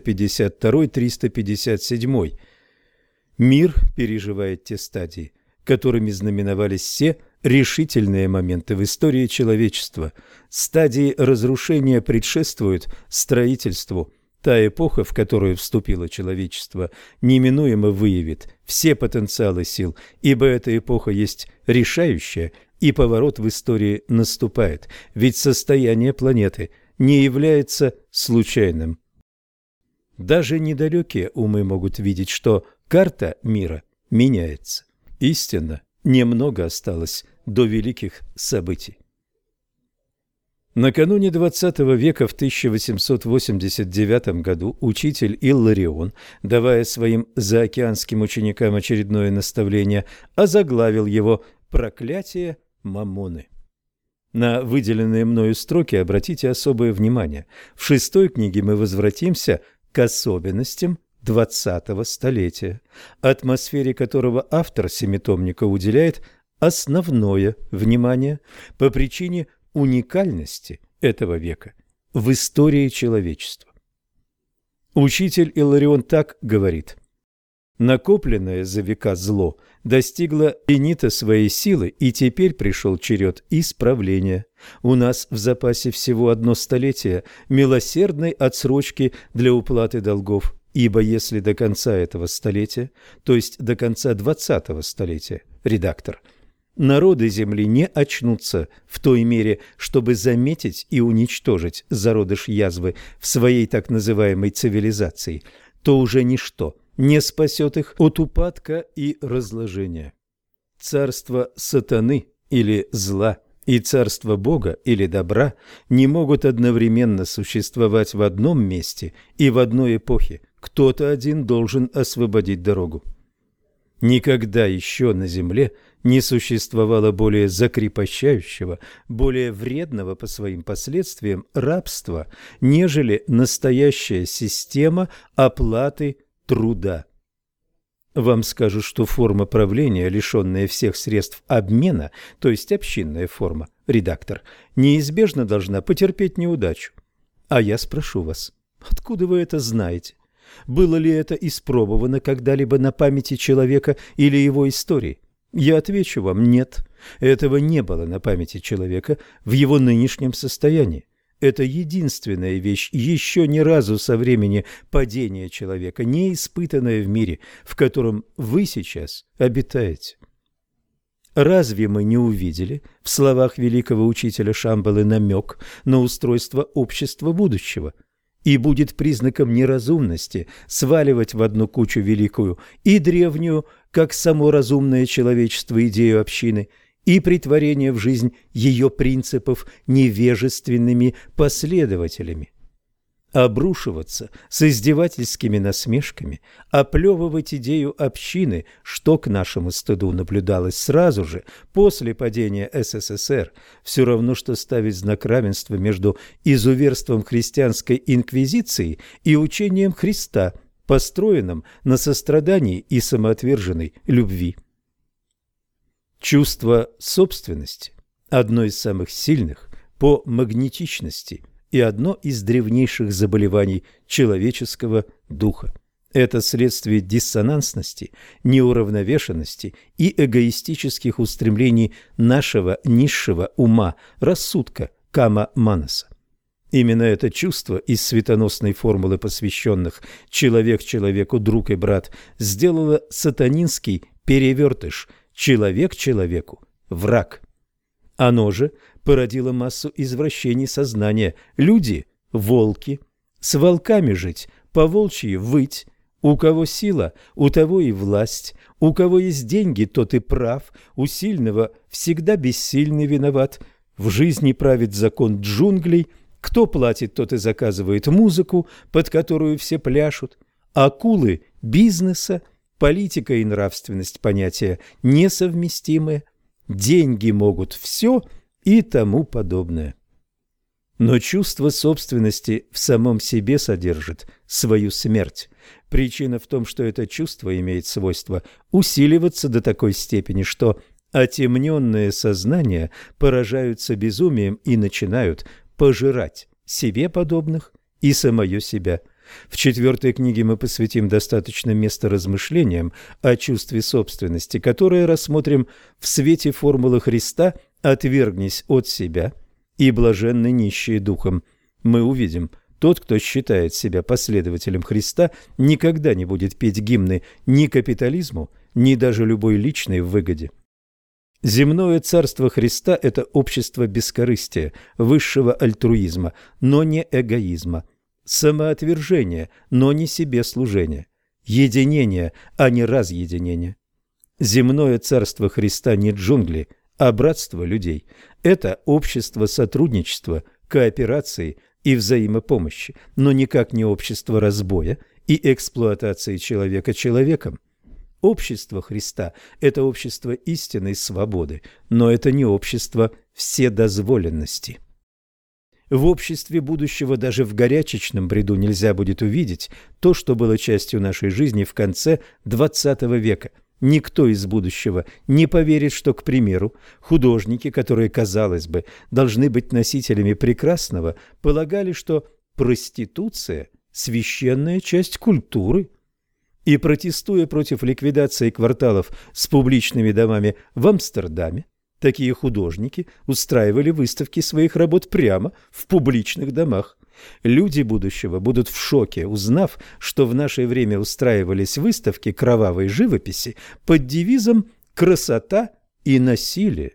352-357. Мир переживает те стадии, которыми знаменовались все решительные моменты в истории человечества. Стадии разрушения предшествуют строительству. Та эпоха, в которую вступило человечество, неминуемо выявит все потенциалы сил, ибо эта эпоха есть решающая, и поворот в истории наступает, ведь состояние планеты не является случайным. Даже недалекие умы могут видеть, что карта мира меняется. Истинно, немного осталось до великих событий. Накануне XX века в 1889 году учитель Илларион, давая своим заокеанским ученикам очередное наставление, озаглавил его «Проклятие Мамоны». На выделенные мною строки обратите особое внимание. В 6 книге мы возвратимся к особенностям 20-го столетия, атмосфере которого автор семитомника уделяет основное внимание по причине уникальности этого века в истории человечества. Учитель Илларион так говорит: «Накопленное за века зло достигло зенита своей силы, и теперь пришел черед исправления. У нас в запасе всего 1 столетие милосердной отсрочки для уплаты долгов, ибо если до конца этого столетия, то есть до конца 20-го столетия, редактор, народы Земли не очнутся в той мере, чтобы заметить и уничтожить зародыш язвы в своей так называемой цивилизации, то уже ничто не спасет их от упадка и разложения. Царство сатаны или зла и царство Бога или добра не могут одновременно существовать в одном месте и в одной эпохе. Кто-то один должен освободить дорогу. Никогда еще на земле не существовало более закрепощающего, более вредного по своим последствиям рабства, нежели настоящая система оплаты труда. Вам скажут, что форма правления, лишенная всех средств обмена, то есть общинная форма, редактор, неизбежно должна потерпеть неудачу. А я спрошу вас, откуда вы это знаете? Было ли это испробовано когда-либо на памяти человека или его истории? Я отвечу вам: нет, этого не было на памяти человека в его нынешнем состоянии. Это единственная вещь, еще ни разу со времени падения человека, не испытанная в мире, в котором вы сейчас обитаете. Разве мы не увидели в словах великого учителя Шамбалы намек на устройство общества будущего? И будет признаком неразумности сваливать в одну кучу великую и древнюю, как само разумное человечество, идею общины, и претворение в жизнь ее принципов невежественными последователями. обрушиваться с издевательскими насмешками, оплевывать идею общины, что к нашему стыду наблюдалось сразу же после падения СССР, все равно, что ставить знак равенства между изуверством христианской инквизиции и учением Христа, построенным на сострадании и самоотверженной любви. Чувство собственности – одно из самых сильных по магнетичности и одно из древнейших заболеваний человеческого духа. Это следствие диссонансности, неуравновешенности и эгоистических устремлений нашего низшего ума, рассудка, кама-манаса. Именно это чувство из светоносной формулы посвященных «человек человеку, друг и брат» сделало сатанинский перевертыш «человек человеку, враг». Оно же породило массу извращений сознания. Люди – волки, с волками жить, по-волчьи выть. У кого сила, у того и власть, у кого есть деньги, тот и прав, у сильного всегда бессильный виноват. В жизни правит закон джунглей, кто платит, тот и заказывает музыку, под которую все пляшут. Акулы бизнеса, политика и нравственность – понятия несовместимые. Деньги могут все и тому подобное. Но чувство собственности в самом себе содержит свою смерть. Причина в том, что это чувство имеет свойство усиливаться до такой степени, что отемненные сознания поражаются безумием и начинают пожирать себе подобных и самое себя. В 4 книге мы посвятим достаточно места размышлениям о чувстве собственности, которое рассмотрим в свете формулы Христа «Отвергнись от себя и блаженны нищие духом». Мы увидим, тот, кто считает себя последователем Христа, никогда не будет петь гимны ни капитализму, ни даже любой личной выгоде. Земное царство Христа – это общество бескорыстия, высшего альтруизма, но не эгоизма. Самоотвержение, но не себе служение, единение, а не разъединение. Земное царство Христа не джунгли, а братство людей. Это общество сотрудничества, кооперации и взаимопомощи, но никак не общество разбоя и эксплуатации человека человеком. Общество Христа – это общество истинной свободы, но это не общество вседозволенности. В обществе будущего даже в горячечном бреду нельзя будет увидеть то, что было частью нашей жизни в конце XX века. Никто из будущего не поверит, что, к примеру, художники, которые, казалось бы, должны быть носителями прекрасного, полагали, что проституция – священная часть культуры. И протестуя против ликвидации кварталов с публичными домами в Амстердаме, такие художники устраивали выставки своих работ прямо в публичных домах. Люди будущего будут в шоке, узнав, что в наше время устраивались выставки кровавой живописи под девизом «Красота и насилие».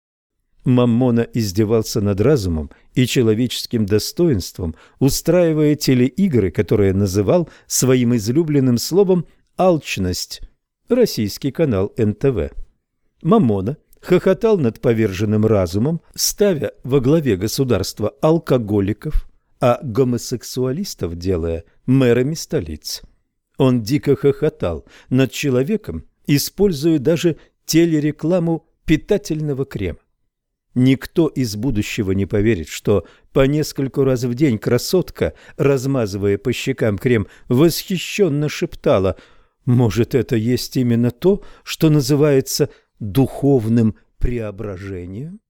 Маммона издевался над разумом и человеческим достоинством, устраивая телеигры, которые называл своим излюбленным словом «алчность». Российский канал НТВ. Маммона хохотал над поверженным разумом, ставя во главе государства алкоголиков, а гомосексуалистов делая мэрами столиц. Он дико хохотал над человеком, используя даже телерекламу питательного крема. Никто из будущего не поверит, что по нескольку раз в день красотка, размазывая по щекам крем, восхищенно шептала: «Может, это есть именно то, что называется духовным преображением?»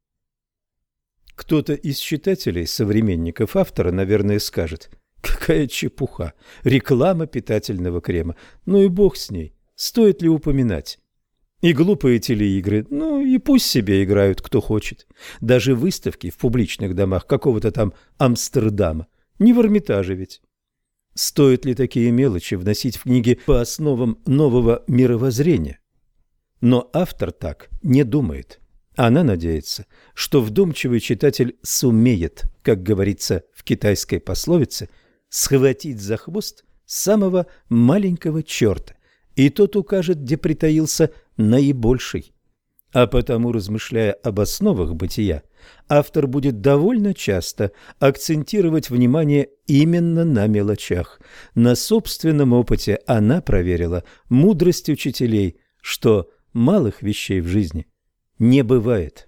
Кто-то из читателей, современников автора, наверное, скажет: «Какая чепуха! Реклама питательного крема! Ну и бог с ней! Стоит ли упоминать?» И глупые телеигры, ну и пусть себе играют кто хочет. Даже выставки в публичных домах какого-то там Амстердама, не в Эрмитаже ведь. Стоит ли такие мелочи вносить в книги по основам нового мировоззрения? Но автор так не думает. Она надеется, что вдумчивый читатель сумеет, как говорится в китайской пословице, схватить за хвост самого маленького черта, и тот укажет, где притаился наибольший. А потому, размышляя об основах бытия, автор будет довольно часто акцентировать внимание именно на мелочах. На собственном опыте она проверила мудрость учителей, что малых вещей в жизни не бывает.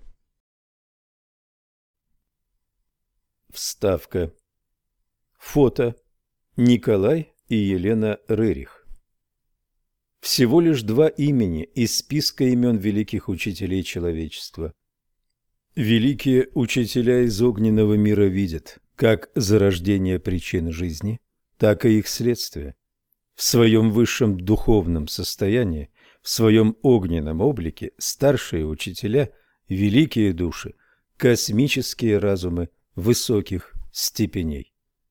Вставка. Фото. Николай и Елена Рерих. Всего лишь два имени из списка имен великих учителей человечества. Великие учителя из огненного мира видят как зарождение причин жизни, так и их следствия. В своем высшем духовном состоянии, в своем огненном облике старшие учителя, великие души, космические разумы высоких степеней.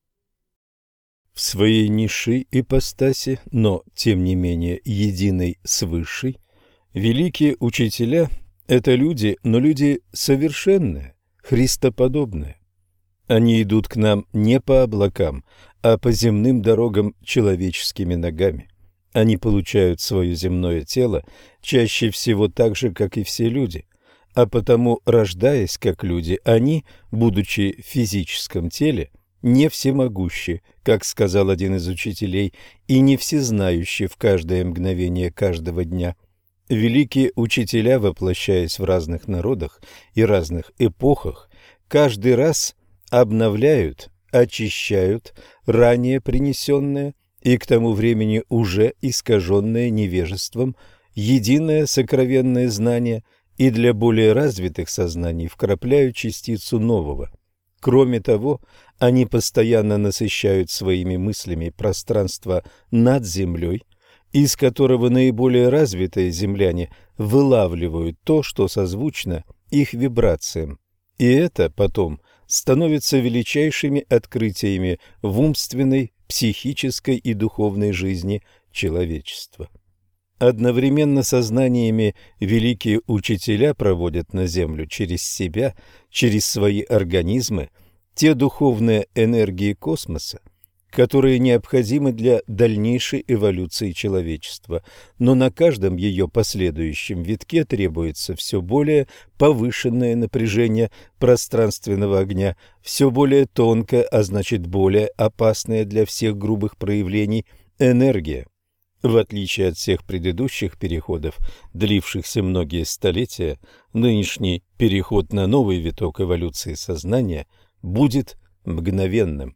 В своей низшей ипостаси, но, тем не менее, единой с высшей, великие учителя – это люди, но люди совершенные, христоподобные. Они идут к нам не по облакам, а по земным дорогам человеческими ногами. Они получают свое земное тело чаще всего так же, как и все люди, а потому, рождаясь как люди, они, будучи в физическом теле, не всемогущи, как сказал один из учителей, и не всезнающи в каждое мгновение каждого дня. Великие учителя, воплощаясь в разных народах и разных эпохах, каждый раз обновляют, очищают ранее принесенное и к тому времени уже искаженное невежеством единое сокровенное знание и для более развитых сознаний вкрапляют частицу нового. Кроме того, они постоянно насыщают своими мыслями пространство над землей, из которого наиболее развитые земляне вылавливают то, что созвучно их вибрациям. И это потом становится величайшими открытиями в умственной, психической и духовной жизни человечества. Одновременно со знаниями великие учителя проводят на Землю через себя, через свои организмы, те духовные энергии космоса, которые необходимы для дальнейшей эволюции человечества, но на каждом ее последующем витке требуется все более повышенное напряжение пространственного огня, все более тонкая, а значит более опасная для всех грубых проявлений энергия. В отличие от всех предыдущих переходов, длившихся многие столетия, нынешний переход на новый виток эволюции сознания будет мгновенным.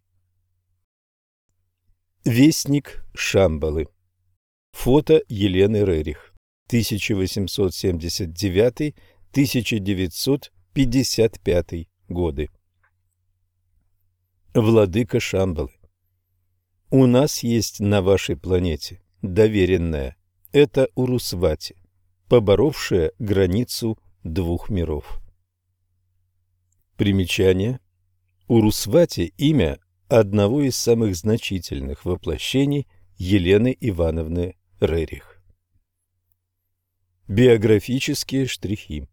Вестник Шамбалы. Фото Елены Рерих. 1879-1955 годы. Владыка Шамбалы. У нас есть на вашей планете доверенная, это Урусвати, поборовшая границу двух миров. Примечание. Урусвати – имя одного из самых значительных воплощений Елены Ивановны Рерих. Биографические штрихи.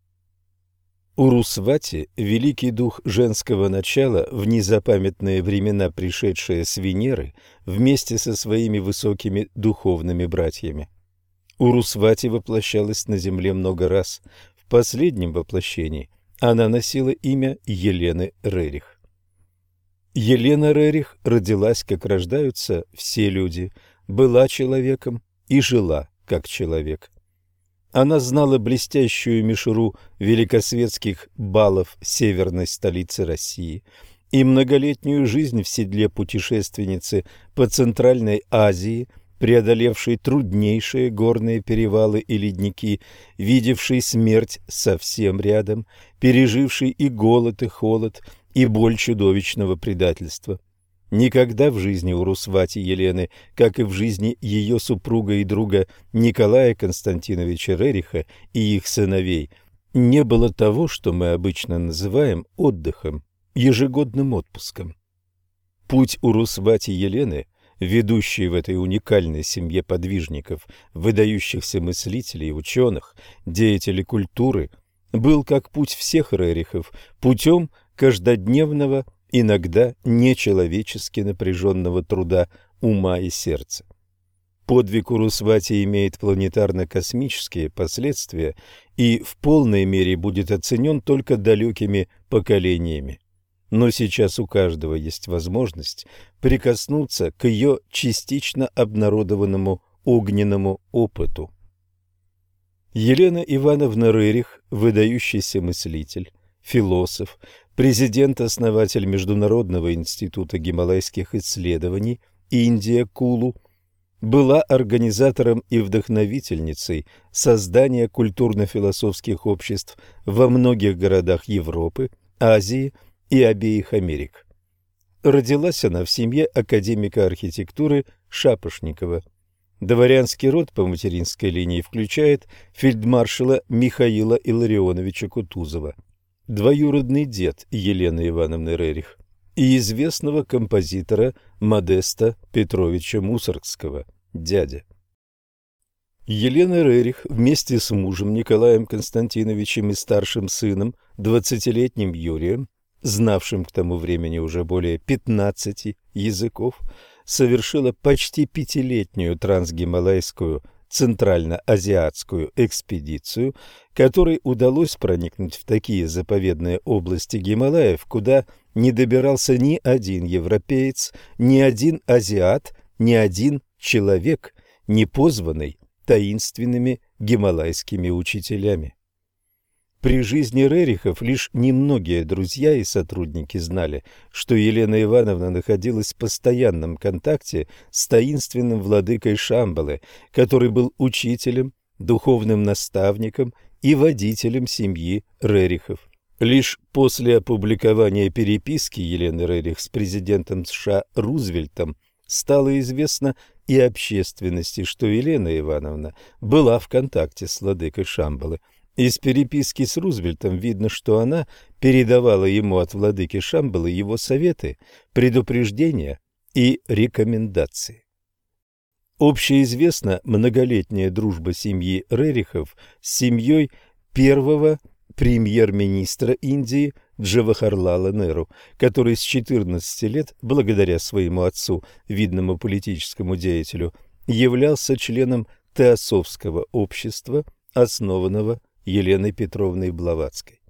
Урусвати – великий дух женского начала, в незапамятные времена пришедшая с Венеры вместе со своими высокими духовными братьями. Урусвати воплощалась на земле много раз. В последнем воплощении она носила имя Елены Рерих. Елена Рерих родилась, как рождаются все люди, была человеком и жила как человек. Она знала блестящую мишуру великосветских балов северной столицы России и многолетнюю жизнь в седле путешественницы по Центральной Азии, преодолевшей труднейшие горные перевалы и ледники, видевшей смерть совсем рядом, пережившей и голод, и холод, и боль чудовищного предательства. Никогда в жизни Урусвати Елены, как и в жизни ее супруга и друга Николая Константиновича Рериха и их сыновей, не было того, что мы обычно называем отдыхом, ежегодным отпуском. Путь Урусвати Елены, ведущий в этой уникальной семье подвижников, выдающихся мыслителей, ученых, деятелей культуры, был, как путь всех Рерихов, путем каждодневного, иногда нечеловечески напряженного труда ума и сердца. Подвиг Урусвати имеет планетарно-космические последствия и в полной мере будет оценен только далекими поколениями. Но сейчас у каждого есть возможность прикоснуться к ее частично обнародованному огненному опыту. Елена Ивановна Рерих, выдающийся мыслитель, философ, президент-основатель Международного института гималайских исследований Индия Кулу, была организатором и вдохновительницей создания культурно-философских обществ во многих городах Европы, Азии и обеих Америк. Родилась она в семье академика архитектуры Шапошникова. Дворянский род по материнской линии включает фельдмаршала Михаила Илларионовича Кутузова, двоюродный дед Елены Ивановны Рерих, и известного композитора Модеста Петровича Мусоргского, дядя. Елена Рерих вместе с мужем Николаем Константиновичем и старшим сыном, 20-летним Юрием, знавшим к тому времени уже более 15 языков, совершила почти 5-летнюю трансгималайскую центрально-азиатскую экспедицию, которой удалось проникнуть в такие заповедные области Гималаев, куда не добирался ни один европеец, ни один азиат, ни один человек, не позванный таинственными гималайскими учителями. При жизни Рерихов лишь немногие друзья и сотрудники знали, что Елена Ивановна находилась в постоянном контакте с таинственным владыкой Шамбалы, который был учителем, духовным наставником и водителем семьи Рерихов. Лишь после опубликования переписки Елены Рерих с президентом США Рузвельтом стало известно и общественности, что Елена Ивановна была в контакте с владыкой Шамбалы. Из переписки с Рузвельтом видно, что она передавала ему от владыки Шамбалы его советы, предупреждения и рекомендации. Общеизвестна многолетняя дружба семьи Рерихов с семьей первого премьер-министра Индии Джавахарлала Неру, который с 14 лет, благодаря своему отцу, видному политическому деятелю, являлся членом Теософского общества, основанного Еленой Петровной Блаватской.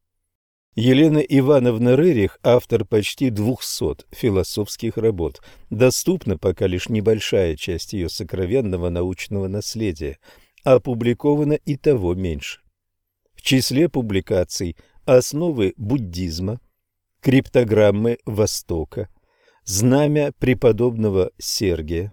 Елена Ивановна Рерих – автор почти 200 философских работ. Доступна пока лишь небольшая часть ее сокровенного научного наследия, опубликовано и того меньше. В числе публикаций «Основы буддизма», «Криптограммы Востока», «Знамя преподобного Сергия».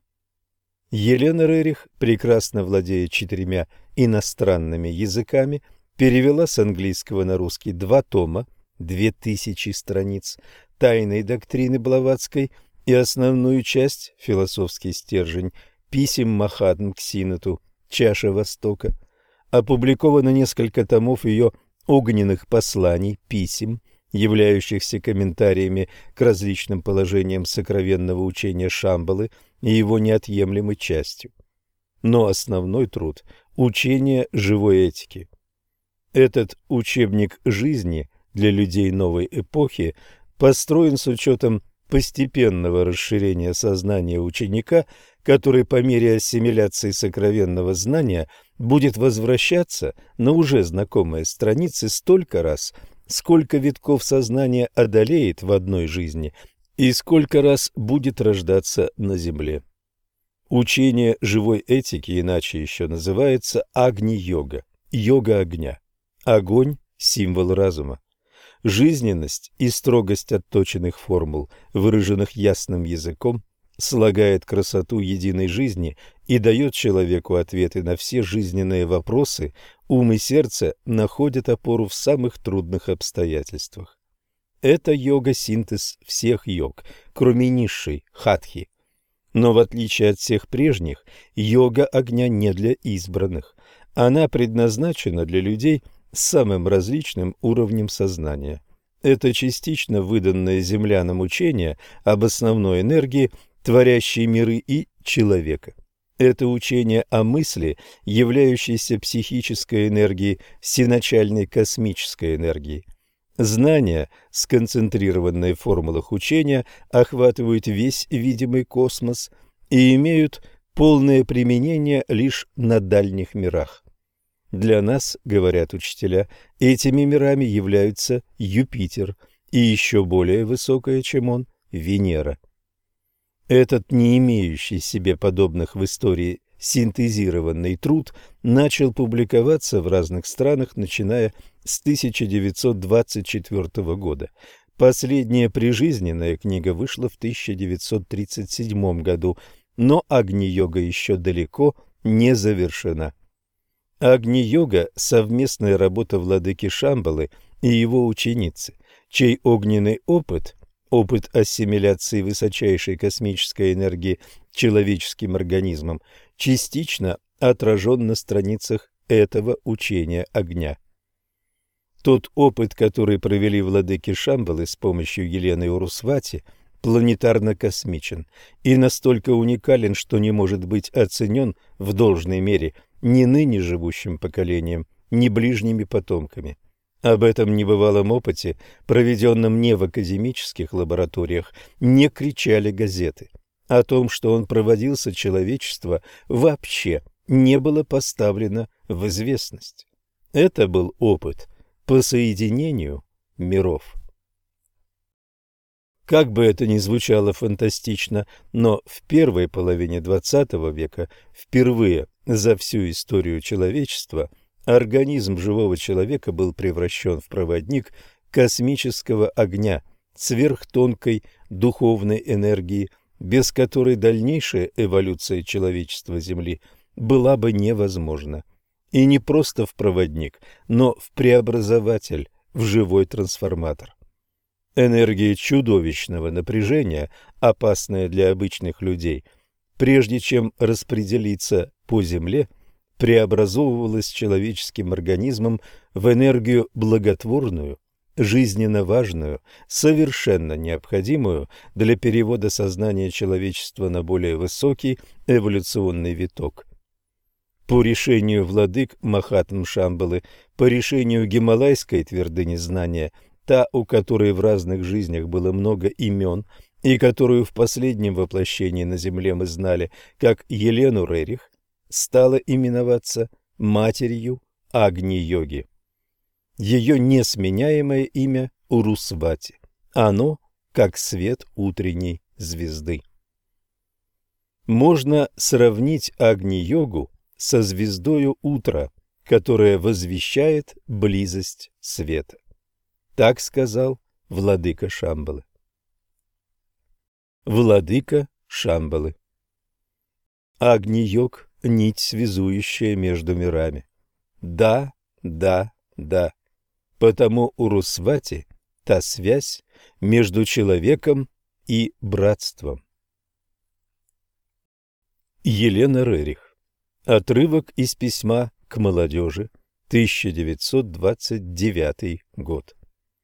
Елена Рерих, прекрасно владея 4 иностранными языками, перевела с английского на русский 2 тома, 2000 страниц, тайной доктрины Блаватской и основную часть, философский стержень, писем Махатм к Синату, чаша Востока. Опубликовано несколько томов ее огненных посланий, писем, являющихся комментариями к различным положениям сокровенного учения Шамбалы и его неотъемлемой частью. Но основной труд – учение живой этики. Этот учебник жизни для людей новой эпохи построен с учетом постепенного расширения сознания ученика, который по мере ассимиляции сокровенного знания будет возвращаться на уже знакомые страницы столько раз, сколько витков сознания одолеет в одной жизни и сколько раз будет рождаться на земле. Учение живой этики иначе еще называется Агни-йога, йога огня. Огонь – символ разума. Жизненность и строгость отточенных формул, выраженных ясным языком, слагает красоту единой жизни и дает человеку ответы на все жизненные вопросы, ум и сердце находят опору в самых трудных обстоятельствах. Это йога-синтез всех йог, кроме низшей – хатхи. Но в отличие от всех прежних, йога огня не для избранных. Она предназначена для людей с самым различным уровнем сознания. Это частично выданное землянам учение об основной энергии, творящей миры и человека. Это учение о мысли, являющейся психической энергией, всеначальной космической энергией. Знания, сконцентрированные в формулах учения, охватывают весь видимый космос и имеют полное применение лишь на дальних мирах. Для нас, говорят учителя, этими мирами являются Юпитер и еще более высокая, чем он, Венера. Этот не имеющий себе подобных в истории синтезированный труд начал публиковаться в разных странах, начиная с 1924 года. Последняя прижизненная книга вышла в 1937 году, но Агни-йога еще далеко не завершена. Агни-йога – совместная работа владыки Шамбалы и его ученицы, чей огненный опыт ассимиляции высочайшей космической энергии человеческим организмом, частично отражен на страницах этого учения огня. Тот опыт, который провели владыки Шамбалы с помощью Елены Урусвати, планетарно-космичен и настолько уникален, что не может быть оценен в должной мере ни ныне живущим поколением, ни ближними потомками. Об этом небывалом опыте, проведенном не в академических лабораториях, не кричали газеты. О том, что он проводился, человечество вообще не было поставлено в известность. Это был опыт по соединению миров. Как бы это ни звучало фантастично, но в первой половине XX века впервые за всю историю человечества организм живого человека был превращен в проводник космического огня, сверхтонкой духовной энергии, без которой дальнейшая эволюция человечества Земли была бы невозможна. И не просто в проводник, но в преобразователь, в живой трансформатор. Энергия чудовищного напряжения, опасная для обычных людей, прежде чем распределиться по Земле, преобразовывалась человеческим организмом в энергию благотворную, жизненно важную, совершенно необходимую для перевода сознания человечества на более высокий эволюционный виток. По решению владык Махатм Шамбалы, по решению Гималайской твердыни знания, та, у которой в разных жизнях было много имен, и которую в последнем воплощении на земле мы знали как Елену Рерих, стала именоваться матерью Агни-йоги. Ее несменяемое имя Урусвати. Оно как свет утренней звезды. Можно сравнить Агни-йогу со звездою утра, которая возвещает близость света. Так сказал владыка Шамбалы. Владыка Шамбалы. Агни-йог – нить, связующая между мирами. Да, да, да. Потому Урусвати – та связь между человеком и братством. Елена Рерих. Отрывок из письма к молодежи, 1929 год.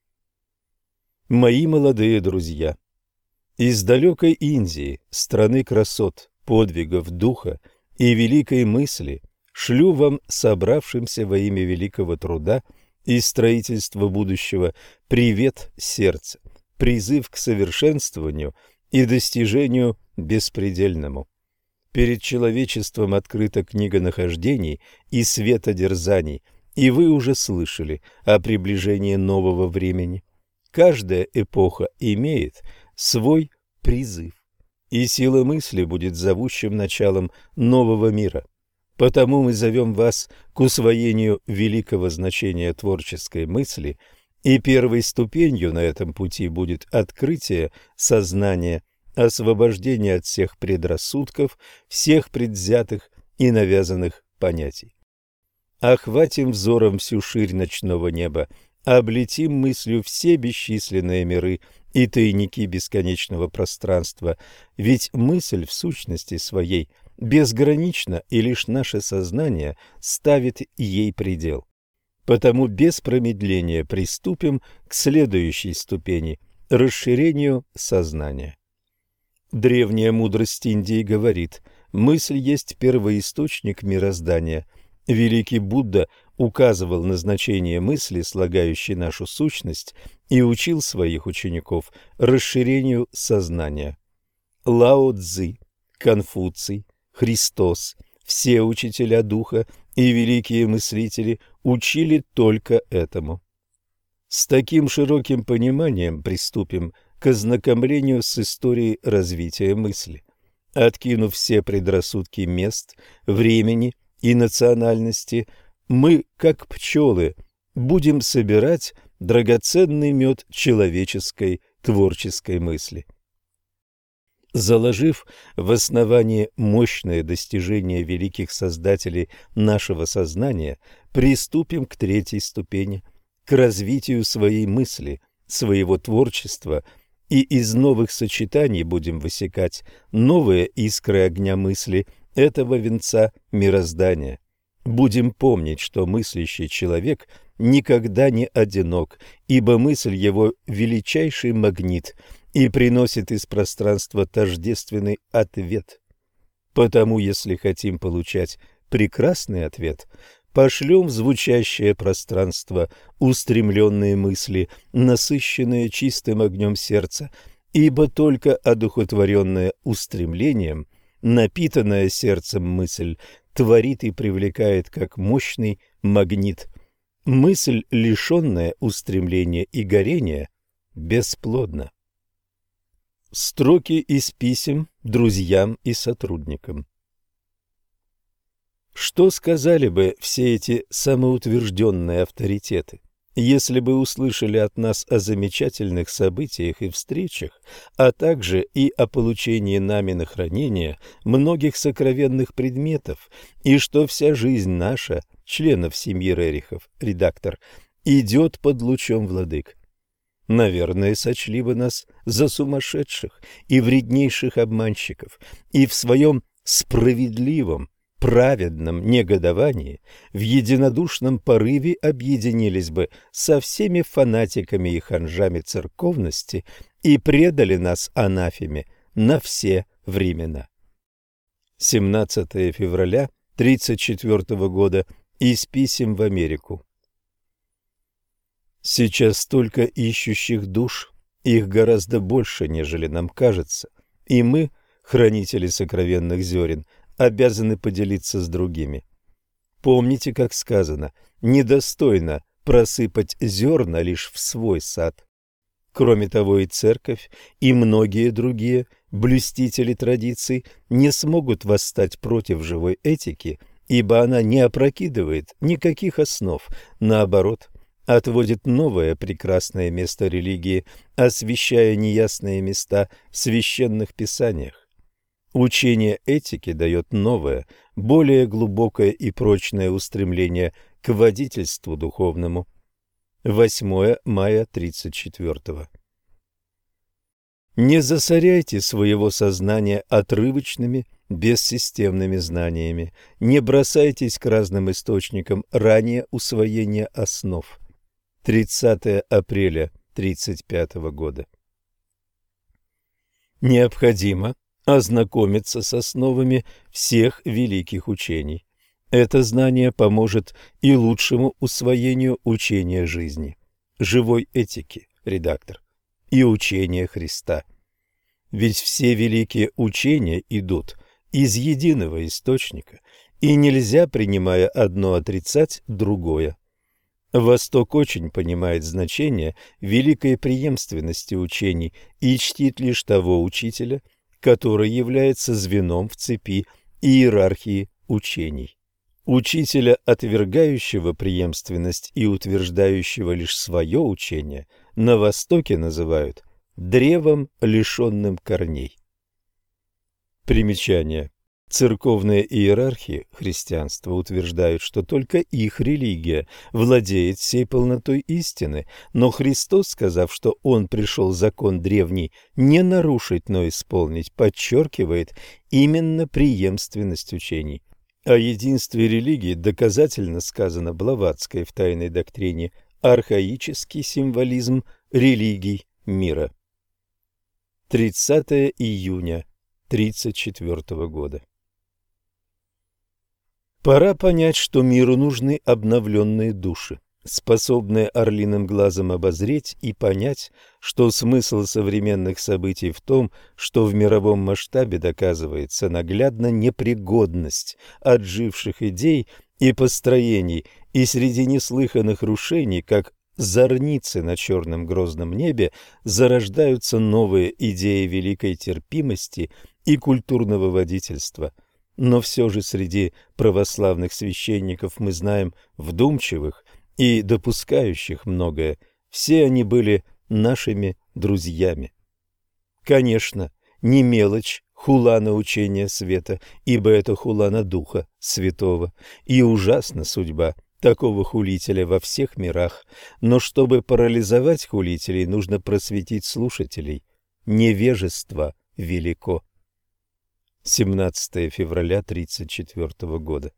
Мои молодые друзья, из далекой Индии, страны красот, подвигов духа и великой мысли, шлю вам, собравшимся во имя великого труда и строительства будущего, привет сердца, призыв к совершенствованию и достижению беспредельному. Перед человечеством открыта книга нахождений и светодерзаний, и вы уже слышали о приближении нового времени. Каждая эпоха имеет свой призыв, и сила мысли будет зовущим началом нового мира. Потому мы зовем вас к усвоению великого значения творческой мысли, и первой ступенью на этом пути будет открытие сознания, освобождение от всех предрассудков, всех предвзятых и навязанных понятий. Охватим взором всю ширь ночного неба, облетим мыслью все бесчисленные миры и тайники бесконечного пространства, ведь мысль в сущности своей безгранична, и лишь наше сознание ставит ей предел. Потому без промедления приступим к следующей ступени – расширению сознания. Древняя мудрость Индии говорит: мысль есть первоисточник мироздания. Великий Будда указывал на значение мысли, слагающей нашу сущность, и учил своих учеников расширению сознания. Лао Цзи, Конфуций, Христос, все учителя духа и великие мыслители учили только этому. С таким широким пониманием приступим к ознакомлению с историей развития мысли. Откинув все предрассудки мест, времени и национальности, мы, как пчелы, будем собирать драгоценный мед человеческой творческой мысли. Заложив в основании мощное достижение великих создателей нашего сознания, приступим к третьей ступени, к развитию своей мысли, своего творчества, и из новых сочетаний будем высекать новые искры огня мысли этого венца мироздания. Будем помнить, что мыслящий человек никогда не одинок, ибо мысль его величайший магнит и приносит из пространства тождественный ответ. Потому, если хотим получать прекрасный ответ, пошлем в звучащее пространство устремленные мысли, насыщенные чистым огнем сердца, ибо только одухотворенное устремлением, напитанная сердцем мысль, творит и привлекает как мощный магнит. Мысль, лишенная устремления и горения, бесплодна. Строки из писем друзьям и сотрудникам. Что сказали бы все эти самоутвержденные авторитеты, если бы услышали от нас о замечательных событиях и встречах, а также и о получении нами на хранение многих сокровенных предметов, и что вся жизнь наша, членов семьи Рерихов, редактор, идет под лучом владык? Наверное, сочли бы нас за сумасшедших и вреднейших обманщиков, и в своем справедливом, праведном негодовании, в единодушном порыве объединились бы со всеми фанатиками и ханжами церковности и предали нас анафеме на все времена. 17 февраля 1934 года. Из писем в Америку. Сейчас столько ищущих душ, их гораздо больше, нежели нам кажется, и мы, хранители сокровенных зерен, обязаны поделиться с другими. Помните, как сказано, недостойно просыпать зерна лишь в свой сад. Кроме того, и церковь, и многие другие блюстители традиций не смогут восстать против живой этики, ибо она не опрокидывает никаких основ, наоборот, отводит новое прекрасное место религии, освещая неясные места в священных писаниях. Учение этики дает новое, более глубокое и прочное устремление к водительству духовному. 8 мая 1934. Не засоряйте своего сознания отрывочными, бессистемными знаниями, не бросайтесь к разным источникам ранее усвоения основ. 30 апреля 1935 года. Необходимо ознакомиться с основами всех великих учений. Это знание поможет и лучшему усвоению учения жизни, живой этики, редактор, и учения Христа. Ведь все великие учения идут из единого источника, и нельзя, принимая одно, отрицать другое. Восток очень понимает значение великой преемственности учений и чтит лишь того учителя, который является звеном в цепи иерархии учений. Учителя, отвергающего преемственность и утверждающего лишь свое учение, на Востоке называют древом, лишенным корней. Примечание. Церковные иерархии христианства утверждают, что только их религия владеет всей полнотой истины, но Христос, сказав, что Он пришел закон древний не нарушить, но исполнить, подчеркивает именно преемственность учений. О единстве религии доказательно сказано Блаватской в тайной доктрине «Архаический символизм религий мира». 30 июня 1934 года. Пора понять, что миру нужны обновленные души, способные орлиным глазом обозреть и понять, что смысл современных событий в том, что в мировом масштабе доказывается наглядно непригодность отживших идей и построений, и среди неслыханных рушений, как зорницы на черном грозном небе, зарождаются новые идеи великой терпимости и культурного водительства. Но все же среди православных священников мы знаем вдумчивых и допускающих многое. Все они были нашими друзьями. Конечно, не мелочь хула на учение света, ибо это хула на Духа Святого, и ужасна судьба такого хулителя во всех мирах. Но чтобы парализовать хулителей, нужно просветить слушателей. Невежество велико. 17 февраля 1934 года.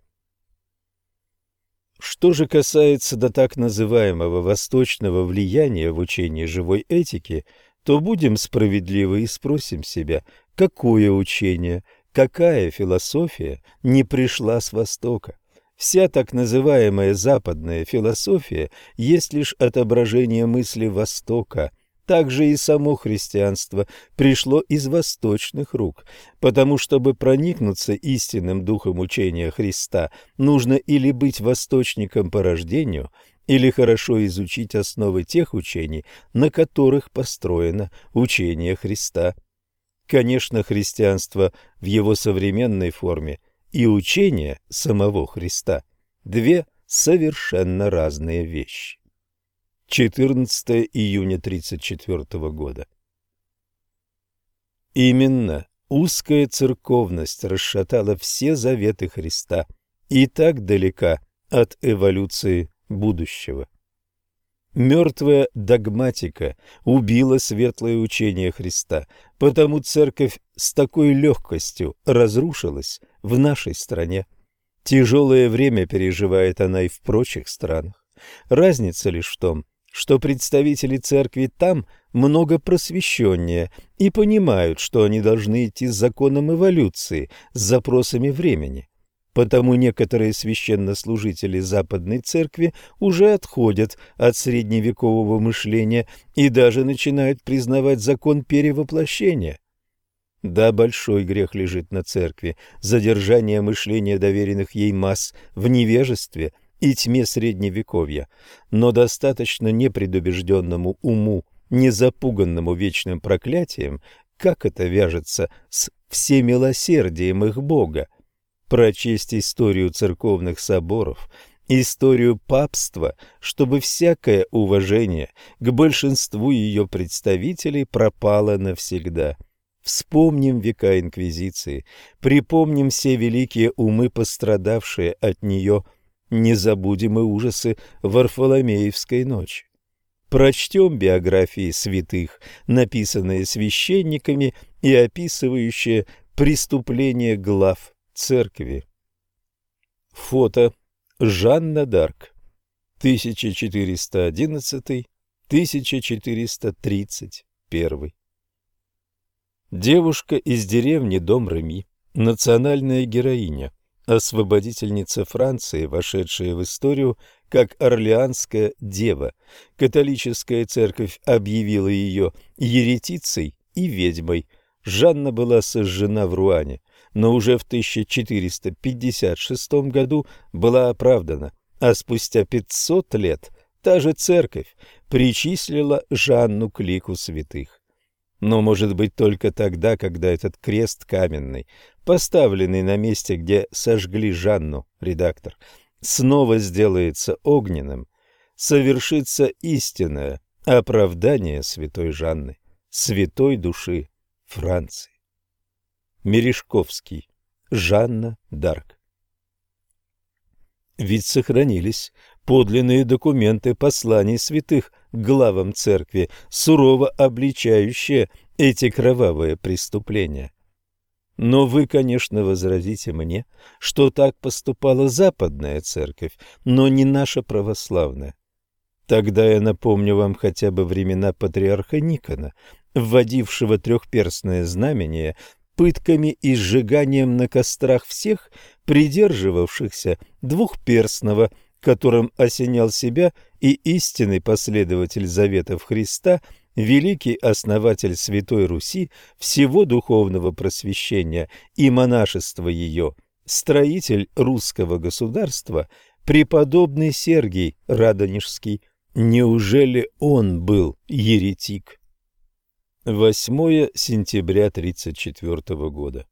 Что же касается до так называемого восточного влияния в учении живой этики, то будем справедливы и спросим себя, какое учение, какая философия не пришла с Востока. Вся так называемая западная философия есть лишь отображение мысли Востока. Также и само христианство пришло из восточных рук, потому чтобы проникнуться истинным духом учения Христа, нужно или быть восточником по рождению, или хорошо изучить основы тех учений, на которых построено учение Христа. Конечно, христианство в его современной форме и учение самого Христа – две совершенно разные вещи. 14 июня 1934 года. Именно узкая церковность расшатала все заветы Христа и так далека от эволюции будущего. Мертвая догматика убила светлое учение Христа, потому церковь с такой легкостью разрушилась в нашей стране. Тяжелое время переживает она и в прочих странах. Разница лишь в том, что представители церкви там много просвещеннее и понимают, что они должны идти с законом эволюции, с запросами времени. Потому некоторые священнослужители Западной Церкви уже отходят от средневекового мышления и даже начинают признавать закон перевоплощения. Да, большой грех лежит на Церкви – задержание мышления доверенных ей масс в невежестве и тьме Средневековья, но достаточно непредубежденному уму, не запуганному вечным проклятием, как это вяжется с всемилосердием их Бога, прочесть историю церковных соборов, историю папства, чтобы всякое уважение к большинству ее представителей пропало навсегда. Вспомним века инквизиции, припомним все великие умы, пострадавшие от нее, не забудем и ужасы Варфоломеевской ночи. Прочтем биографии святых, написанные священниками и описывающие преступления глав церкви. Фото. Жанна д'Арк. 1411-1431. Девушка из деревни Дом-Реми, национальная героиня, освободительница Франции, вошедшая в историю как Орлеанская дева. Католическая церковь объявила ее еретицей и ведьмой. Жанна была сожжена в Руане, но уже в 1456 году была оправдана, а спустя 500 лет та же церковь причислила Жанну к лику святых. Но, может быть, только тогда, когда этот крест каменный, поставленный на месте, где сожгли Жанну, редактор, снова сделается огненным, совершится истинное оправдание святой Жанны, святой души Франции. Мережковский. Жанна д'Арк. Ведь сохранились подлинные документы посланий святых главам церкви, сурово обличающие эти кровавые преступления. Но вы, конечно, возразите мне, что так поступала западная церковь, но не наша православная. Тогда я напомню вам хотя бы времена патриарха Никона, вводившего трехперстное знамение пытками и сжиганием на кострах всех, придерживавшихся двухперстного, которым осенял себя и истинный последователь заветов Христа, великий основатель Святой Руси, всего духовного просвещения и монашества ее, строитель русского государства, преподобный Сергий Радонежский. Неужели он был еретик? 8 сентября 1934 года.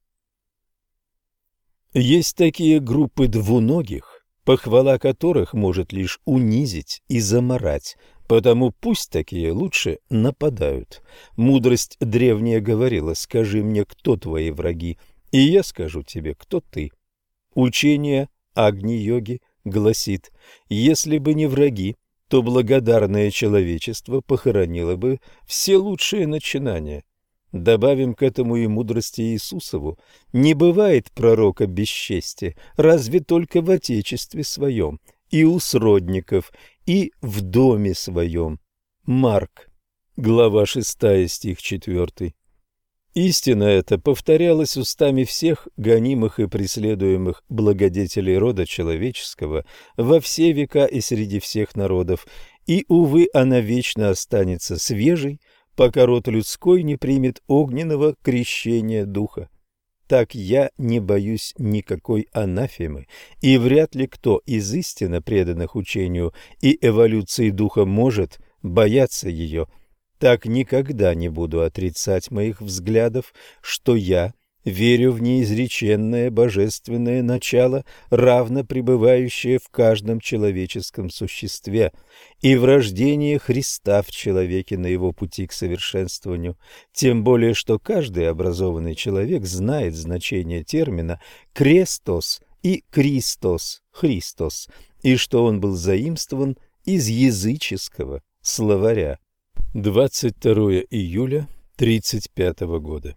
Есть такие группы двуногих, похвала которых может лишь унизить и замарать, потому пусть такие лучше нападают. Мудрость древняя говорила: «Скажи мне, кто твои враги, и я скажу тебе, кто ты». Учение Агни-йоги гласит: если бы не враги, то благодарное человечество похоронило бы все лучшие начинания. Добавим к этому и мудрости Иисусову: не бывает пророка без чести, разве только в отечестве своем, и у сродников, и в доме своем. Марк, глава 6, стих 4. Истина эта повторялась устами всех гонимых и преследуемых благодетелей рода человеческого во все века и среди всех народов, и, увы, она вечно останется свежей, пока род людской не примет огненного крещения духа. Так я не боюсь никакой анафемы, и вряд ли кто из истинно преданных учению и эволюции духа может бояться ее. Так никогда не буду отрицать моих взглядов, что я верю в неизреченное божественное начало, равно пребывающее в каждом человеческом существе, и в рождении Христа в человеке на его пути к совершенствованию, тем более что каждый образованный человек знает значение термина «крестос» и «кристос» – «Христос», и что он был заимствован из языческого словаря. 22 июля 1935 года.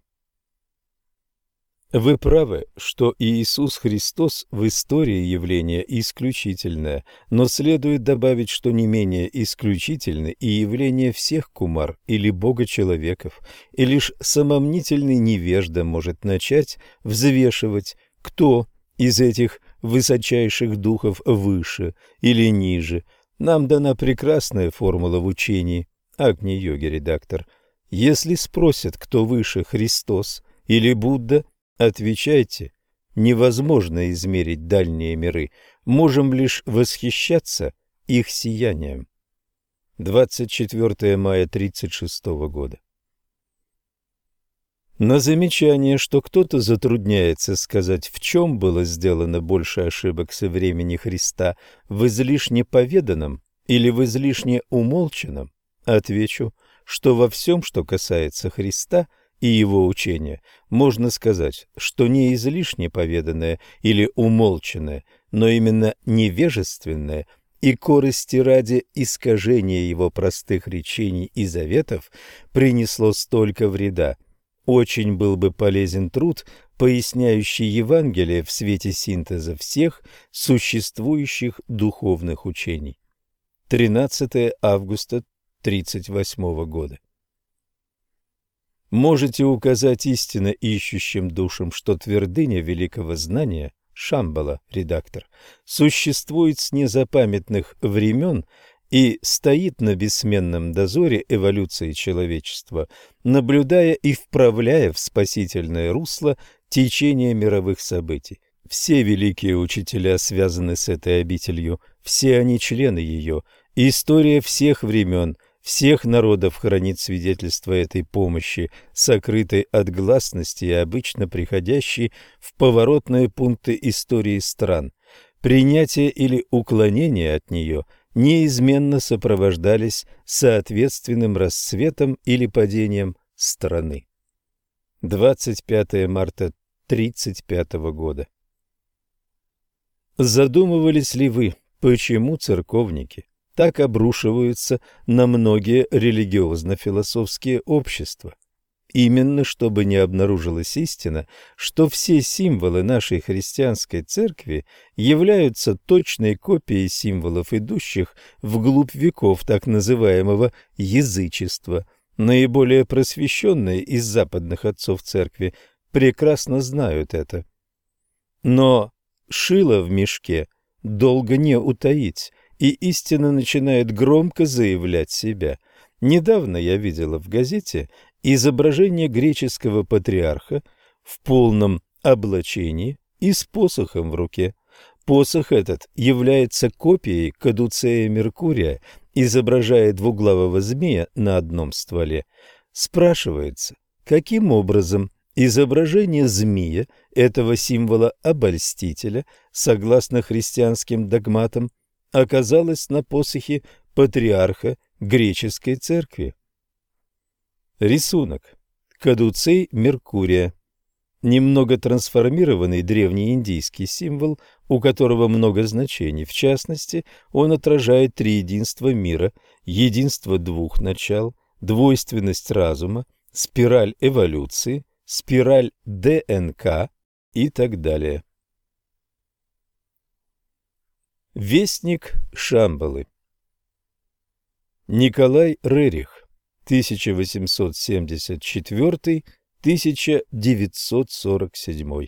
Вы правы, что Иисус Христос в истории явление исключительное, но следует добавить, что не менее исключительны и явления всех кумар или бога-человеков, и лишь самомнительный невежда может начать взвешивать, кто из этих высочайших духов выше или ниже. Нам дана прекрасная формула в учении Агни-йоги, редактор. Если спросят, кто выше, Христос или Будда, отвечайте: невозможно измерить дальние миры, можем лишь восхищаться их сиянием. 24 мая 1936 года. На замечание, что кто-то затрудняется сказать, в чем было сделано больше ошибок со времени Христа, в излишне поведанном или в излишне умолчанном, отвечу, что во всем, что касается Христа и его учения, можно сказать, что не излишне поведанное или умолчанное, но именно невежественное и корысти ради искажения его простых речений и заветов принесло столько вреда. Очень был бы полезен труд, поясняющий Евангелие в свете синтеза всех существующих духовных учений. 13 августа 1938 года. Можете указать истинно ищущим душам, что твердыня великого знания, Шамбала, редактор, существует с незапамятных времен и стоит на бессменном дозоре эволюции человечества, наблюдая и вправляя в спасительное русло течение мировых событий. Все великие учителя связаны с этой обителью, все они члены ее. История всех времен, всех народов хранит свидетельство этой помощи, сокрытой от гласности и обычно приходящей в поворотные пункты истории стран. Принятие или уклонение от нее неизменно сопровождались соответственным расцветом или падением страны. 25 марта 1935 года. Задумывались ли вы, почему церковники так обрушиваются на многие религиозно-философские общества? Именно чтобы не обнаружилась истина, что все символы нашей христианской церкви являются точной копией символов, идущих вглубь веков так называемого язычества. Наиболее просвещенные из западных отцов церкви прекрасно знают это. Но шило в мешке долго не утаить, и истина начинает громко заявлять себя. Недавно я видела в газете изображение греческого патриарха в полном облачении и с посохом в руке. Посох этот является копией кадуцея Меркурия, изображая двуглавого змея на одном стволе. Спрашивается, каким образом изображение змея, этого символа обольстителя, согласно христианским догматам, оказалось на посохе патриарха греческой церкви. Рисунок. Кадуцей Меркурия. Немного трансформированный древнеиндийский символ, у которого много значений. В частности, он отражает триединство мира, единство двух начал, двойственность разума, спираль эволюции, спираль ДНК и так далее. Вестник Шамбалы. Николай Рерих, 1874-1947.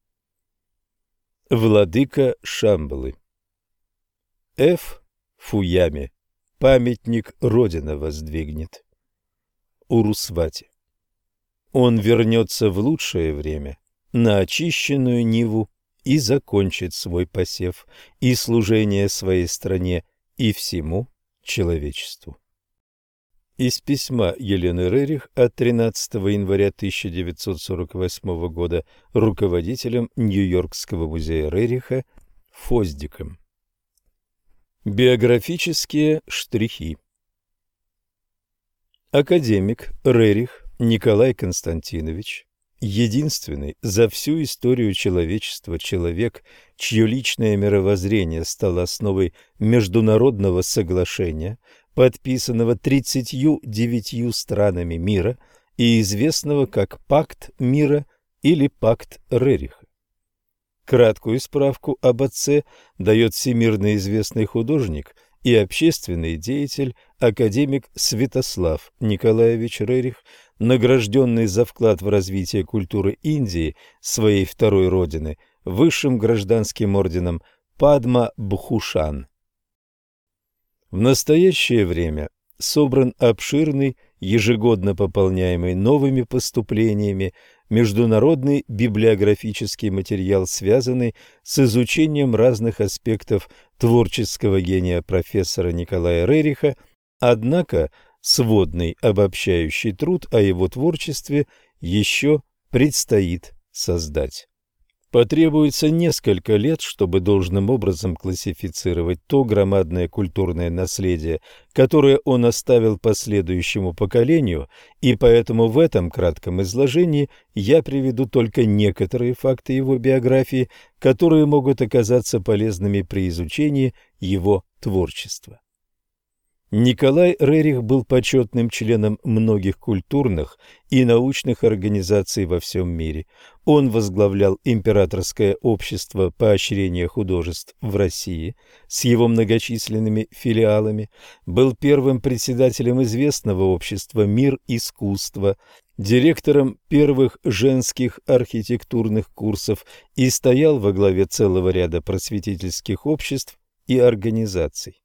Владыка Шамбалы. Ф. Фуяме. Памятник Родина воздвигнет. Урусвати. Он вернется в лучшее время, на очищенную ниву, и закончит свой посев и служение своей стране и всему человечеству. Из письма Елены Рерих от 13 января 1948 года руководителем Нью-Йоркского музея Рериха Фоздиком. Биографические штрихи. Академик Рерих Николай Константинович, единственный за всю историю человечества человек, чье личное мировоззрение стало основой международного соглашения, подписанного 39 странами мира и известного как Пакт мира или Пакт Рериха. Краткую справку об отце дает всемирно известный художник и общественный деятель академик Святослав Николаевич Рерих, награжденный за вклад в развитие культуры Индии, своей второй родины, высшим гражданским орденом Падма-Бхушан. В настоящее время собран обширный, ежегодно пополняемый новыми поступлениями, международный библиографический материал, связанный с изучением разных аспектов творческого гения профессора Николая Рериха, однако сводный обобщающий труд о его творчестве еще предстоит создать. Потребуется несколько лет, чтобы должным образом классифицировать то громадное культурное наследие, которое он оставил последующему поколению, и поэтому в этом кратком изложении я приведу только некоторые факты его биографии, которые могут оказаться полезными при изучении его творчества. Николай Рерих был почетным членом многих культурных и научных организаций во всем мире. Он возглавлял Императорское общество поощрения художеств в России с его многочисленными филиалами, был первым председателем известного общества «Мир искусства», директором первых женских архитектурных курсов и стоял во главе целого ряда просветительских обществ и организаций.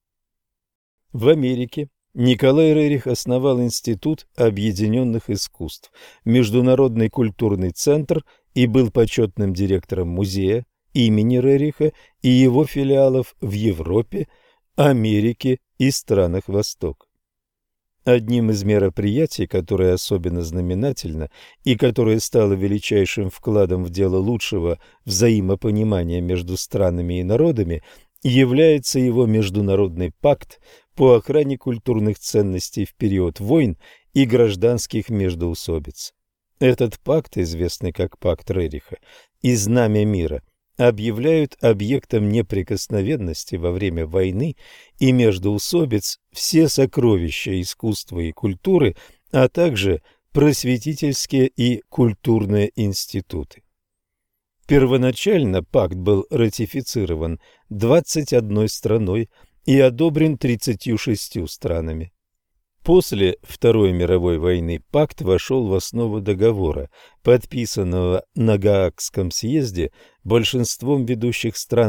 В Америке Николай Рерих основал Институт объединенных искусств, Международный культурный центр и был почетным директором музея имени Рериха и его филиалов в Европе, Америке и странах Востока. Одним из мероприятий, которое особенно знаменательно и которое стало величайшим вкладом в дело лучшего взаимопонимания между странами и народами, является его международный пакт по охране культурных ценностей в период войн и гражданских междоусобиц. Этот пакт, известный как Пакт Рериха, и Знамя мира объявляют объектом неприкосновенности во время войны и междоусобиц все сокровища искусства и культуры, а также просветительские и культурные институты. Первоначально пакт был ратифицирован 21 страной и одобрен 36 странами. После Второй мировой войны пакт вошел в основу договора, подписанного на Гаагском съезде большинством ведущих стран,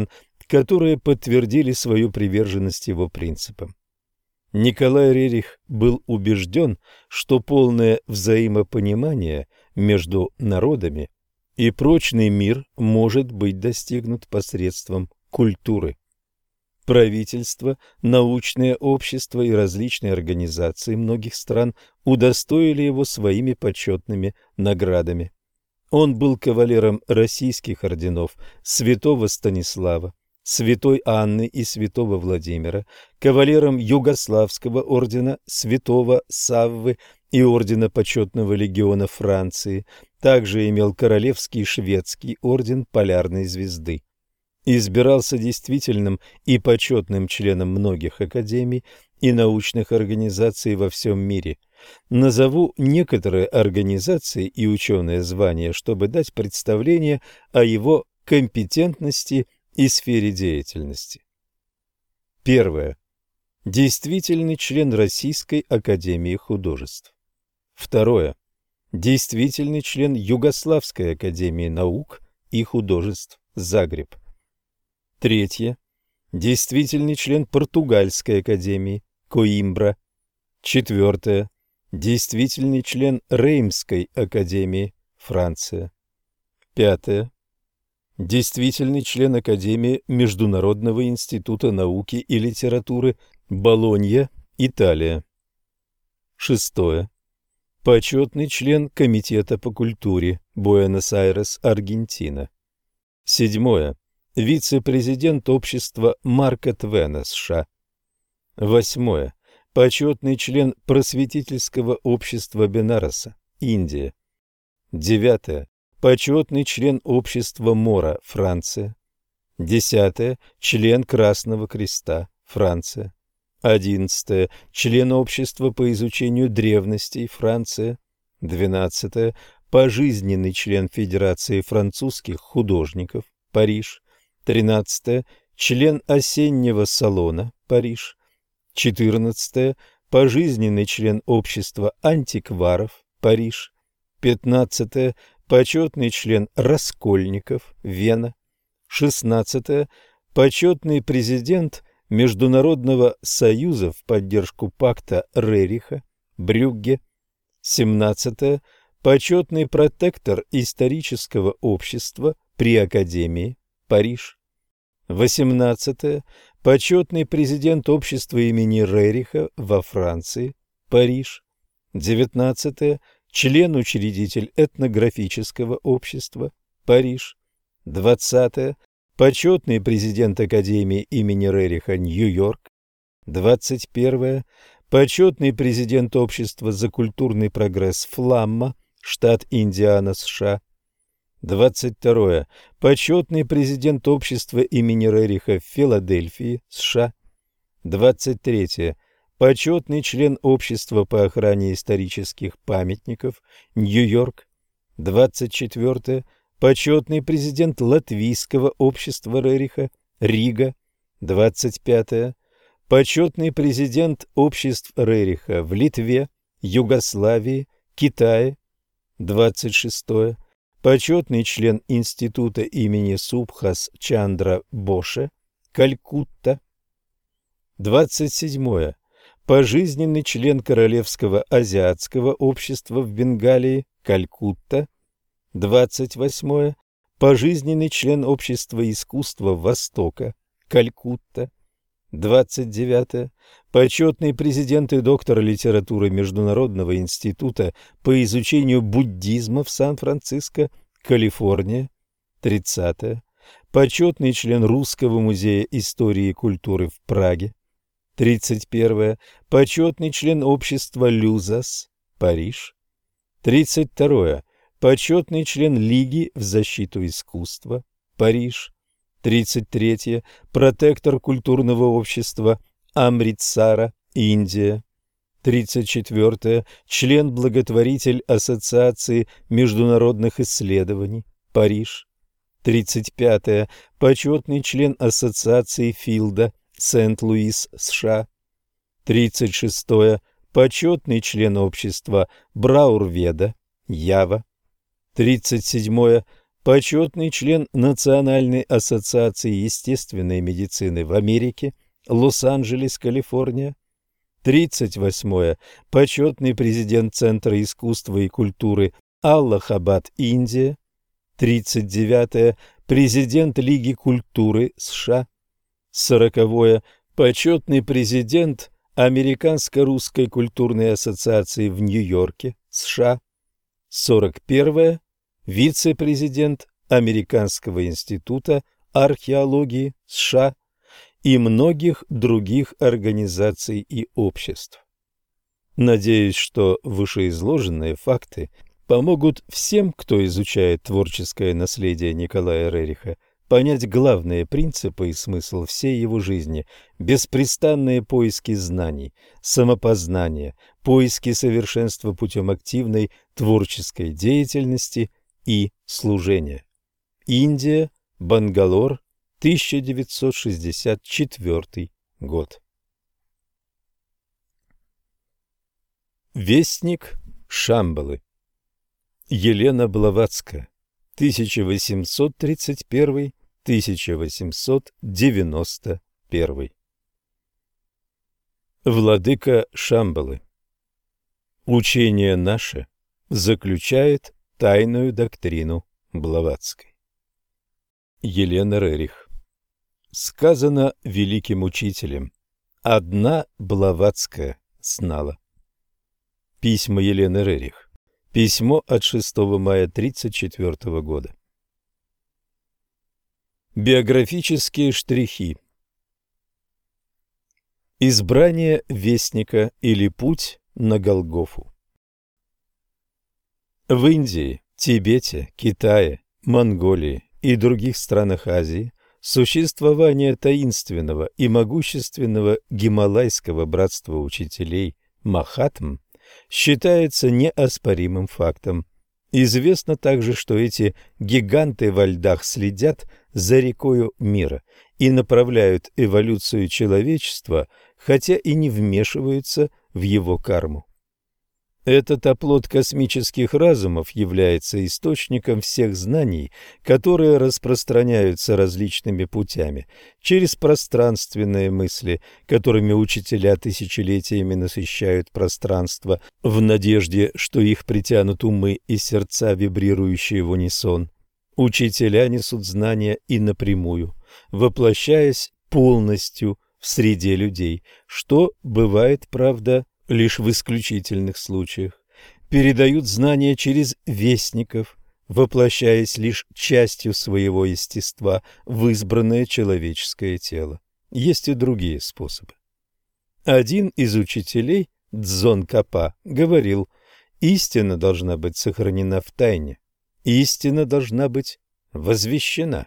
которые подтвердили свою приверженность его принципам. Николай Рерих был убежден, что полное взаимопонимание между народами и прочный мир может быть достигнут посредством культуры. Правительство, научные общества и различные организации многих стран удостоили его своими почетными наградами. Он был кавалером российских орденов Святого Станислава, Святой Анны и Святого Владимира, кавалером Югославского ордена Святого Саввы и ордена Почетного легиона Франции, также имел Королевский шведский орден Полярной звезды. Избирался действительным и почетным членом многих академий и научных организаций во всем мире. Назову некоторые организации и ученые звания, чтобы дать представление о его компетентности и сфере деятельности. Первое. Действительный член Российской академии художеств. Второе. Действительный член Югославской академии наук и художеств Загреб. Третье. Действительный член Португальской академии Коимбра. Четвертое. Действительный член Реймской академии Франция. Пятое. Действительный член Академии Международного института науки и литературы Болонья, Италия. Шестое. Почетный член Комитета по культуре Буэнос-Айрес, Аргентина. Седьмое. Вице-президент общества Марка Твена, США. Восьмое. Почетный член Просветительского общества Бенареса, Индия. Девятое. Почетный член общества Мора, Франция. Десятое. Член Красного Креста, Франция. 11. Член общества по изучению древностей, Франция. 12. Пожизненный член Федерации французских художников, Париж. 13. Член осеннего салона, Париж. 14. Пожизненный член общества антикваров, Париж. 15. Почетный член Раскольников, Вена. 16. Почетный президент Международного союза в поддержку пакта Рериха, Брюгге. 17. Почетный протектор исторического общества при Академии, Париж. 18. Почетный президент общества имени Рериха во Франции, Париж. 19. Член-учредитель этнографического общества, Париж. 20. Почетный президент Академии имени Рериха, Нью-Йорк. 21. Почетный президент общества за культурный прогресс Фламма, штат Индиана, США. 22. Почетный президент общества имени Рериха в Филадельфии, США. 23. Почетный член общества по охране исторических памятников, Нью-Йорк. 24. Почетный президент Латвийского общества Рериха, Рига. 25. Почетный президент обществ Рериха в Литве, Югославии, Китае. 26. Почетный член института имени Субхас Чандра Боше, Калькутта. 27. Пожизненный член Королевского азиатского общества в Бенгалии, Калькутта. 28. Пожизненный член Общества искусства Востока, Калькутта. 29. Почетный президент и доктор литературы Международного института по изучению буддизма в Сан-Франциско, Калифорния. 30. Почетный член Русского музея истории и культуры в Праге. 31. Почетный член общества Люзас, Париж. 32. Почетный член Лиги в защиту искусства, Париж. 33. Протектор культурного общества Амритсара, Индия. 34. Член-благотворитель Ассоциации международных исследований, Париж. 35. Почетный член Ассоциации Филда, Сент-Луис, США. 36. Почетный член общества Браурведа, Ява. 37. почетный член Национальной ассоциации естественной медицины в Америке, Лос-Анджелес, Калифорния. 38. Почетный президент Центра искусства и культуры Аллахабад, Индия. 39. Президент Лиги культуры США. 40. Почетный президент Американско-русской культурной ассоциации в Нью-Йорке, США. 41. Вице-президент Американского института археологии США и многих других организаций и обществ. Надеюсь, что вышеизложенные факты помогут всем, кто изучает творческое наследие Николая Рериха, понять главные принципы и смысл всей его жизни, беспрестанные поиски знаний, самопознания, поиски совершенства путем активной творческой деятельности и служения. Индия, Бангалор, 1964 год. Вестник Шамбалы. Елена Блаватская, 1831-1891. Владыка Шамбалы. Учение наше заключает тайную доктрину Блаватской. Елена Рерих. Сказано великим учителем: одна Блаватская знала. Письма Елены Рерих. Письмо от 6 мая 1934 года. Биографические штрихи. Избрание вестника или путь на Голгофу. В Индии, Тибете, Китае, Монголии и других странах Азии существование таинственного и могущественного Гималайского братства учителей Махатм считается неоспоримым фактом. Известно также, что эти гиганты во льдах следят за рекою мира и направляют эволюцию человечества, хотя и не вмешиваются в его карму. Этот оплот космических разумов является источником всех знаний, которые распространяются различными путями, через пространственные мысли, которыми учителя тысячелетиями насыщают пространство, в надежде, что их притянут умы и сердца, вибрирующие в унисон. Учителя несут знания и напрямую, воплощаясь полностью в среде людей, что бывает, правда, лишь в исключительных случаях, передают знания через вестников, воплощаясь лишь частью своего естества в избранное человеческое тело. Есть и другие способы. Один из учителей, Дзон Капа, говорил: истина должна быть сохранена в тайне, истина должна быть возвещена.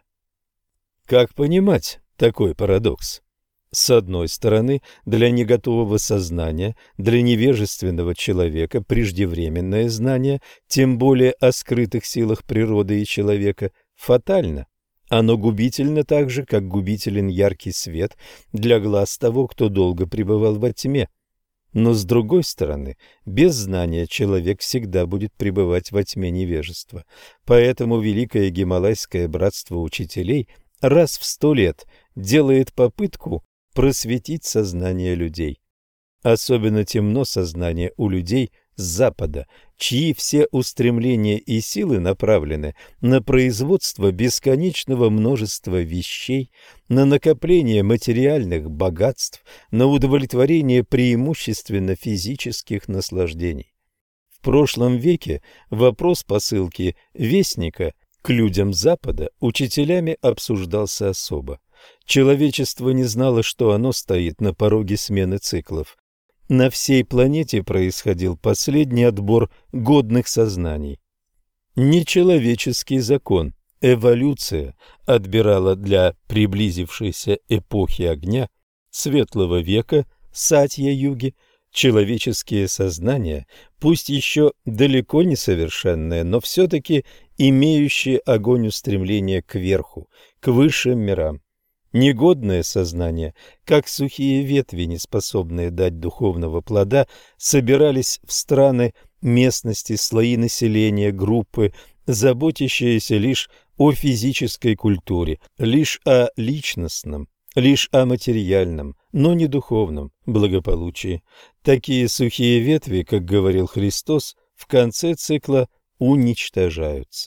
Как понимать такой парадокс? С одной стороны, для неготового сознания, для невежественного человека преждевременное знание, тем более о скрытых силах природы и человека, фатально. Оно губительно так же, как губителен яркий свет для глаз того, кто долго пребывал во тьме. Но с другой стороны, без знания человек всегда будет пребывать во тьме невежества. Поэтому Великое Гималайское братство учителей раз в 100 лет делает попытку просветить сознание людей. Особенно темно сознание у людей с Запада, чьи все устремления и силы направлены на производство бесконечного множества вещей, на накопление материальных богатств, на удовлетворение преимущественно физических наслаждений. В прошлом веке вопрос посылки вестника к людям Запада учителями обсуждался особо. Человечество не знало, что оно стоит на пороге смены циклов. На всей планете происходил последний отбор годных сознаний. Нечеловеческий закон, эволюция, отбирала для приблизившейся эпохи огня, светлого века, Сатья-юги, человеческие сознания, пусть еще далеко не совершенные, но все-таки имеющие огонь устремления кверху, к высшим мирам. Негодное сознание, как сухие ветви, не способные дать духовного плода, собирались в страны, местности, слои населения, группы, заботящиеся лишь о физической культуре, лишь о личностном, лишь о материальном, но не духовном благополучии. Такие сухие ветви, как говорил Христос, в конце цикла уничтожаются.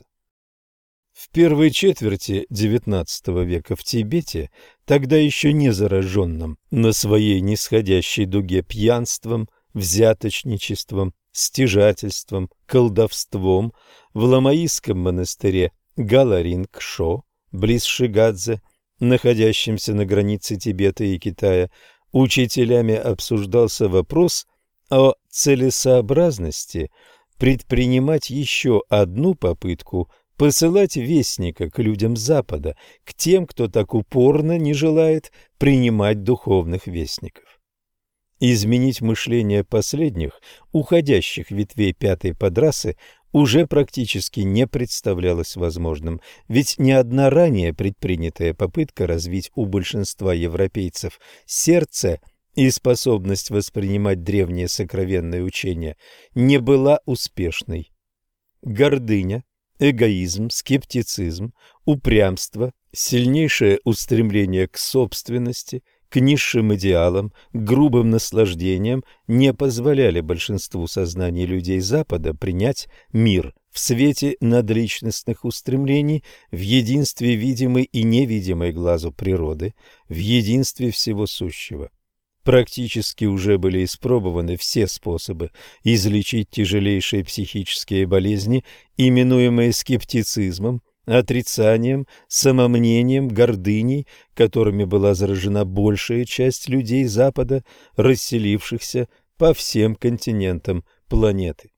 В первой четверти XIX века в Тибете, тогда еще не зараженном на своей нисходящей дуге пьянством, взяточничеством, стяжательством, колдовством, в ламаистском монастыре Галаринг-Шо, близ Шигадзе, находящемся на границе Тибета и Китая, учителями обсуждался вопрос о целесообразности предпринимать еще одну попытку посылать вестника к людям Запада, к тем, кто так упорно не желает принимать духовных вестников. Изменить мышление последних, уходящих ветвей пятой подрасы, уже практически не представлялось возможным, ведь ни одна ранее предпринятая попытка развить у большинства европейцев сердце и способность воспринимать древние сокровенные учения не была успешной. Гордыня, эгоизм, скептицизм, упрямство, сильнейшее устремление к собственности, к низшим идеалам, к грубым наслаждениям не позволяли большинству сознаний людей Запада принять мир в свете надличностных устремлений, в единстве видимой и невидимой глазу природы, в единстве всего сущего. Практически уже были испробованы все способы излечить тяжелейшие психические болезни, именуемые скептицизмом, отрицанием, самомнением, гордыней, которыми была заражена большая часть людей Запада, расселившихся по всем континентам планеты.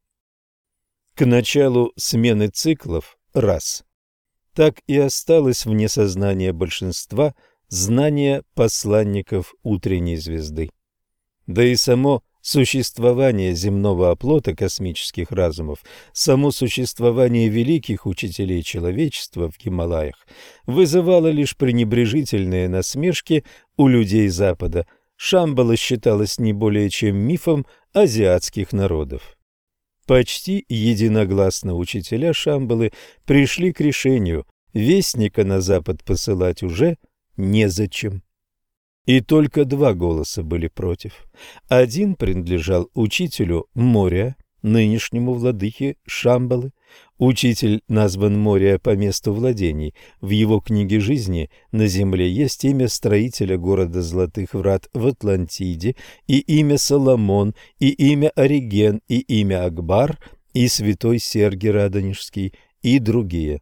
К началу смены циклов раз. Так и осталось вне сознания большинства знание посланников утренней звезды. Да и само существование земного оплота космических разумов, само существование великих учителей человечества в Гималаях вызывало лишь пренебрежительные насмешки у людей Запада. Шамбала считалась не более чем мифом азиатских народов. Почти единогласно учителя Шамбалы пришли к решению: вестника на Запад посылать уже незачем. И только два голоса были против. Один принадлежал учителю Мория, нынешнему владыке Шамбалы. Учитель назван Мория по месту владений. В его книге жизни на земле есть имя строителя города Золотых Врат в Атлантиде, и имя Соломон, и имя Ориген, и имя Акбар, и святой Сергий Радонежский, и другие.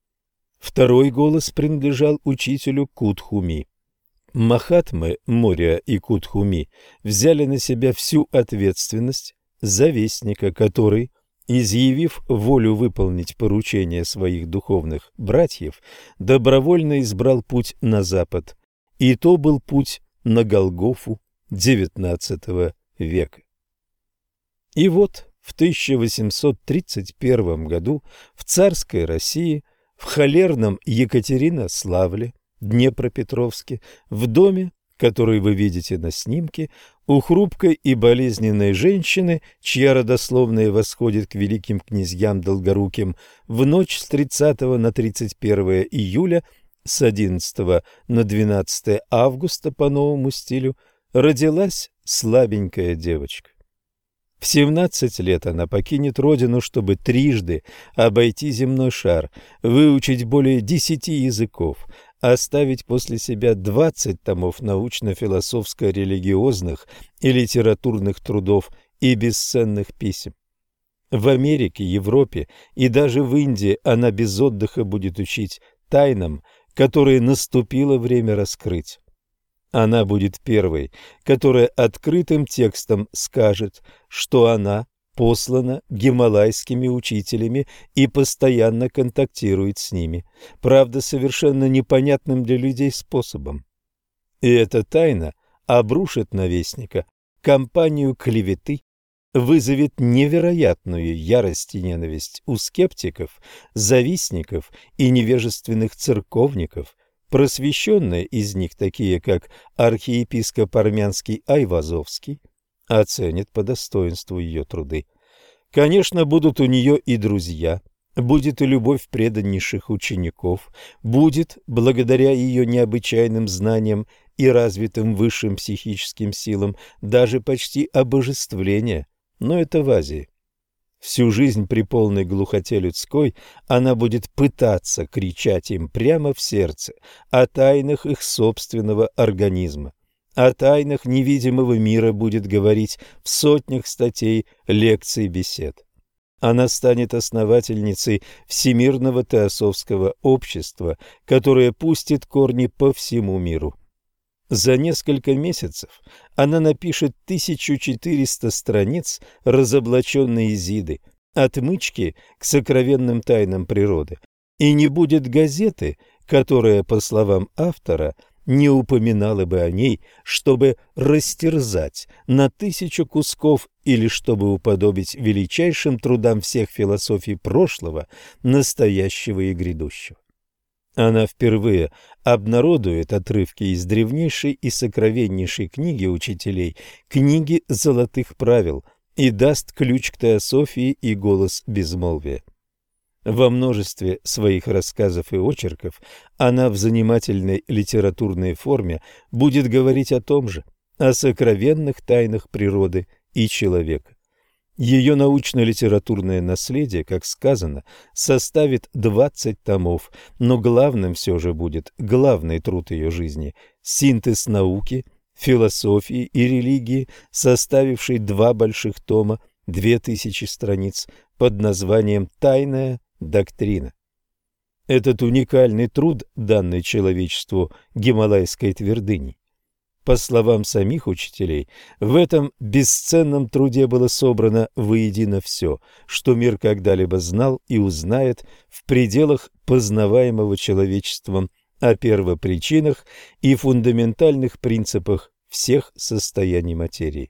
Второй голос принадлежал учителю Кутхуми. Махатмы Мория и Кутхуми взяли на себя всю ответственность за вестника, который, изъявив волю выполнить поручение своих духовных братьев, добровольно избрал путь на запад. И то был путь на Голгофу XIX века. И вот в 1831 году в царской России, в холерном Екатеринославле, Днепропетровске, в доме, который вы видите на снимке, у хрупкой и болезненной женщины, чья родословная восходит к великим князьям Долгоруким, в ночь с 30 на 31 июля, с 11 на 12 августа по новому стилю, родилась слабенькая девочка. В 17 лет она покинет родину, чтобы трижды обойти земной шар, выучить более 10 языков, оставить после себя 20 томов научно-философско-религиозных и литературных трудов и бесценных писем. В Америке, Европе и даже в Индии она без отдыха будет учить тайнам, которые наступило время раскрыть. Она будет первой, которая открытым текстом скажет, что она послана гималайскими учителями и постоянно контактирует с ними, правда, совершенно непонятным для людей способом. И эта тайна обрушит на вестника кампанию клеветы, вызовет невероятную ярость и ненависть у скептиков, завистников и невежественных церковников. Просвещенные из них, такие как архиепископ армянский Айвазовский, оценят по достоинству ее труды. Конечно, будут у нее и друзья, будет и любовь преданнейших учеников, будет, благодаря ее необычайным знаниям и развитым высшим психическим силам, даже почти обожествление, но это в Азии. Всю жизнь при полной глухоте людской она будет пытаться кричать им прямо в сердце о тайнах их собственного организма. О тайнах невидимого мира будет говорить в сотнях статей, лекций, бесед. Она станет основательницей Всемирного теософского общества, которое пустит корни по всему миру. За несколько месяцев она напишет 1400 страниц разоблаченной Изиды, отмычки к сокровенным тайнам природы, и не будет газеты, которая, по словам автора, не упоминала бы о ней, чтобы растерзать на 1000 кусков или чтобы уподобить величайшим трудам всех философий прошлого, настоящего и грядущего. Она впервые обнародует отрывки из древнейшей и сокровеннейшей книги учителей, книги золотых правил, и даст ключ к теософии и голос безмолвия. Во множестве своих рассказов и очерков она в занимательной литературной форме будет говорить о том же, о сокровенных тайнах природы и человека. Ее научно-литературное наследие, как сказано, составит 20 томов, но главным все же будет главный труд ее жизни – синтез науки, философии и религии, составивший 2 больших тома, 2000 страниц, под названием «Тайная доктрина». Этот уникальный труд, данный человечеству Гималайской твердыней. По словам самих учителей, в этом бесценном труде было собрано воедино все, что мир когда-либо знал и узнает в пределах познаваемого человечеством о первопричинах и фундаментальных принципах всех состояний материи.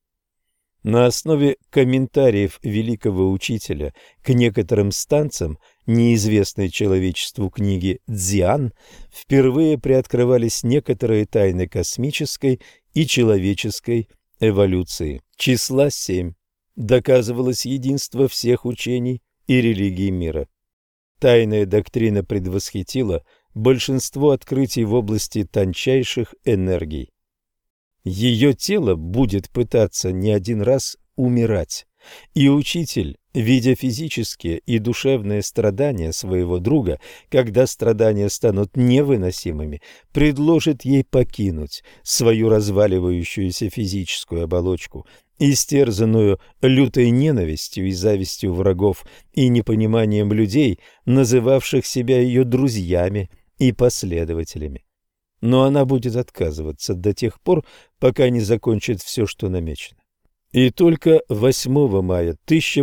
На основе комментариев великого учителя к некоторым станциям неизвестной человечеству книги «Дзян» впервые приоткрывались некоторые тайны космической и человеческой эволюции. Числа 7. Доказывалось единство всех учений и религий мира. Тайная доктрина предвосхитила большинство открытий в области тончайших энергий. Ее тело будет пытаться не один раз умирать, и учитель, видя физические и душевные страдания своего друга, когда страдания станут невыносимыми, предложит ей покинуть свою разваливающуюся физическую оболочку, истерзанную лютой ненавистью и завистью врагов и непониманием людей, называвших себя ее друзьями и последователями. Но она будет отказываться до тех пор, пока не закончит все, что намечено. И только 8 мая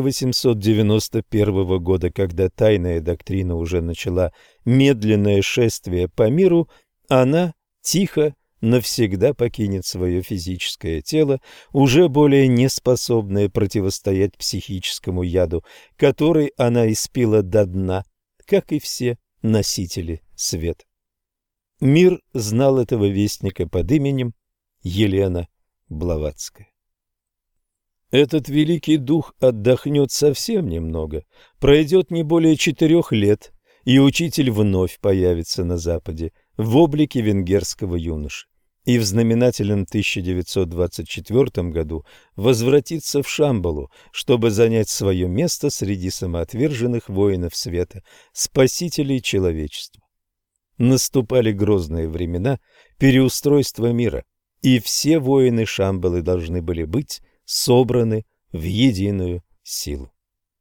1891 года, когда тайная доктрина уже начала медленное шествие по миру, она тихо навсегда покинет свое физическое тело, уже более не способное противостоять психическому яду, который она испила до дна, как и все носители света. Мир знал этого вестника под именем Елена Блаватская. Этот великий дух отдохнет совсем немного, пройдет не более 4 лет, и учитель вновь появится на Западе в облике венгерского юноши, и в знаменательном 1924 году возвратится в Шамбалу, чтобы занять свое место среди самоотверженных воинов света, спасителей человечества. Наступали грозные времена переустройства мира, и все воины Шамбалы должны были быть собраны в единую силу.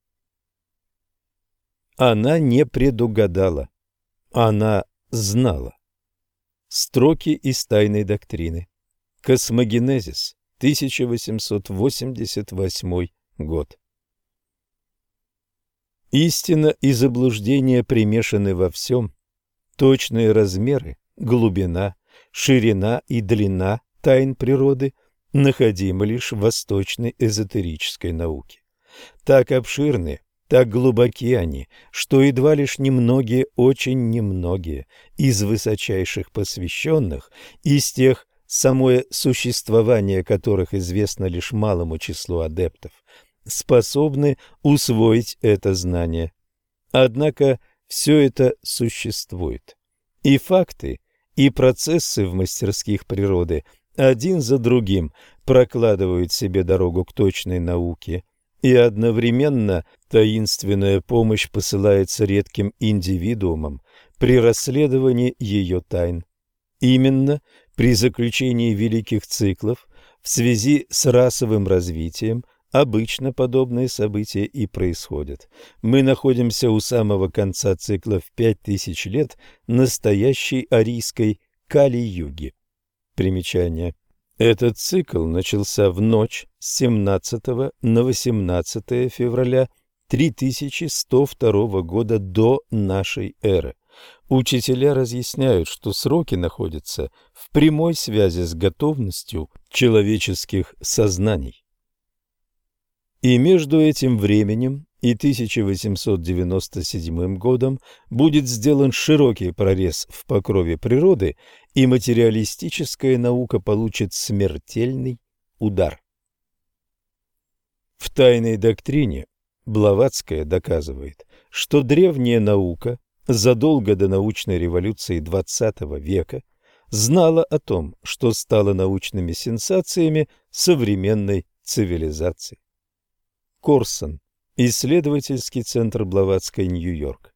Она не предугадала, она знала. Строки из тайной доктрины. Космогенезис, 1888 год. Истина и заблуждение примешаны во всем. Точные размеры, глубина, ширина и длина тайн природы находимы лишь в восточной эзотерической науке. Так обширны, так глубоки они, что едва лишь немногие, очень немногие из высочайших посвященных, из тех, самое существование которых известно лишь малому числу адептов, способны усвоить это знание. Однако все это существует. И факты, и процессы в мастерских природы один за другим прокладывают себе дорогу к точной науке, и одновременно таинственная помощь посылается редким индивидуумам при расследовании ее тайн. Именно при заключении великих циклов в связи с расовым развитием обычно подобные события и происходят. Мы находимся у самого конца цикла в 5000 лет настоящей арийской Кали-юги. Примечание. Этот цикл начался в ночь с 17 на 18 февраля 3102 года до нашей эры. Учителя разъясняют, что сроки находятся в прямой связи с готовностью человеческих сознаний. И между этим временем и 1897 годом будет сделан широкий прорез в покрове природы, и материалистическая наука получит смертельный удар. В «Тайной доктрине» Блаватская доказывает, что древняя наука задолго до научной революции XX века знала о том, что стало научными сенсациями современной цивилизации. Корсон. Исследовательский центр Блаватской, Нью-Йорк.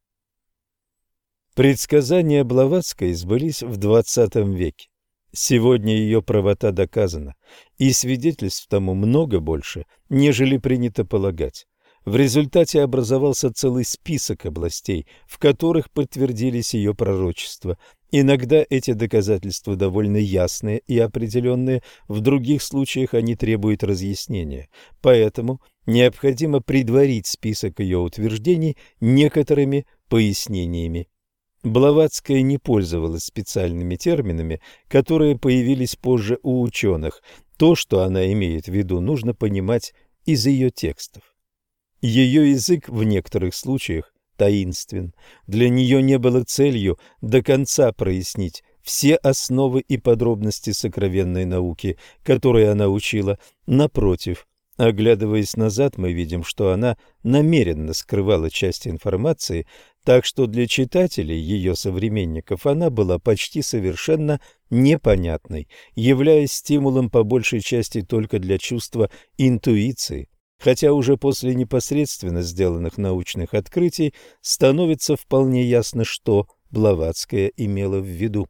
Предсказания Блаватской сбылись в XX веке. Сегодня ее правота доказана, и свидетельств тому много больше, нежели принято полагать. В результате образовался целый список областей, в которых подтвердились ее пророчества. Иногда эти доказательства довольно ясные и определенные, в других случаях они требуют разъяснения. Поэтому необходимо предварить список ее утверждений некоторыми пояснениями. Блаватская не пользовалась специальными терминами, которые появились позже у ученых. То, что она имеет в виду, нужно понимать из ее текстов. Ее язык в некоторых случаях таинствен. Для нее не было целью до конца прояснить все основы и подробности сокровенной науки, которые она учила. Напротив, оглядываясь назад, мы видим, что она намеренно скрывала часть информации, так что для читателей, ее современников, она была почти совершенно непонятной, являясь стимулом по большей части только для чувства интуиции. Хотя уже после непосредственно сделанных научных открытий становится вполне ясно, что Блаватская имела в виду.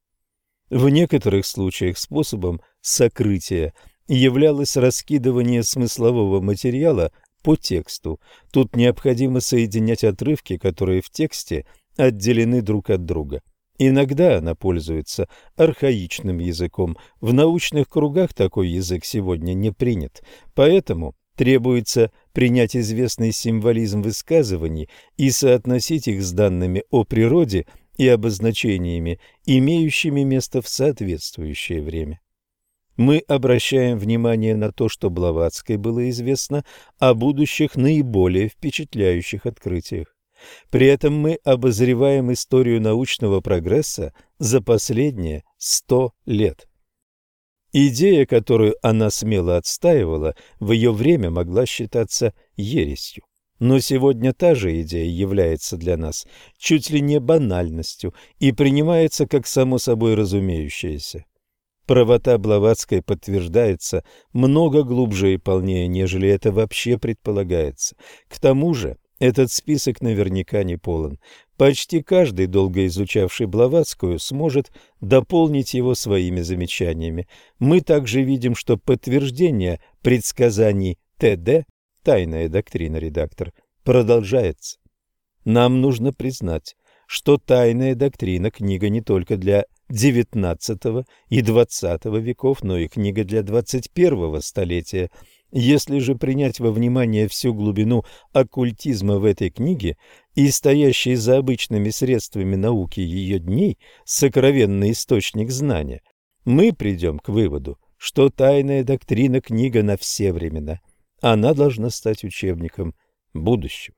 В некоторых случаях способом сокрытия являлось раскидывание смыслового материала по тексту. Тут необходимо соединять отрывки, которые в тексте отделены друг от друга. Иногда она пользуется архаичным языком. В научных кругах такой язык сегодня не принят, поэтому требуется принять известный символизм высказываний и соотносить их с данными о природе и обозначениями, имеющими место в соответствующее время. Мы обращаем внимание на то, что Блаватской было известно о будущих наиболее впечатляющих открытиях. При этом мы обозреваем историю научного прогресса за последние 100 лет. Идея, которую она смело отстаивала, в ее время могла считаться ересью. Но сегодня та же идея является для нас чуть ли не банальностью и принимается как само собой разумеющееся. Правота Блаватской подтверждается много глубже и полнее, нежели это вообще предполагается. К тому же этот список наверняка не полон. Почти каждый, долго изучавший Блаватскую, сможет дополнить его своими замечаниями. Мы также видим, что подтверждение предсказаний Т.Д. «Тайная доктрина», редактор, продолжается. Нам нужно признать, что «Тайная доктрина» книга не только для XIX и XX веков, но и книга для XXI столетия. Если же принять во внимание всю глубину оккультизма в этой книге и стоящий за обычными средствами науки ее дней сокровенный источник знания, мы придем к выводу, что «Тайная доктрина» книга на все времена. Она должна стать учебником будущего.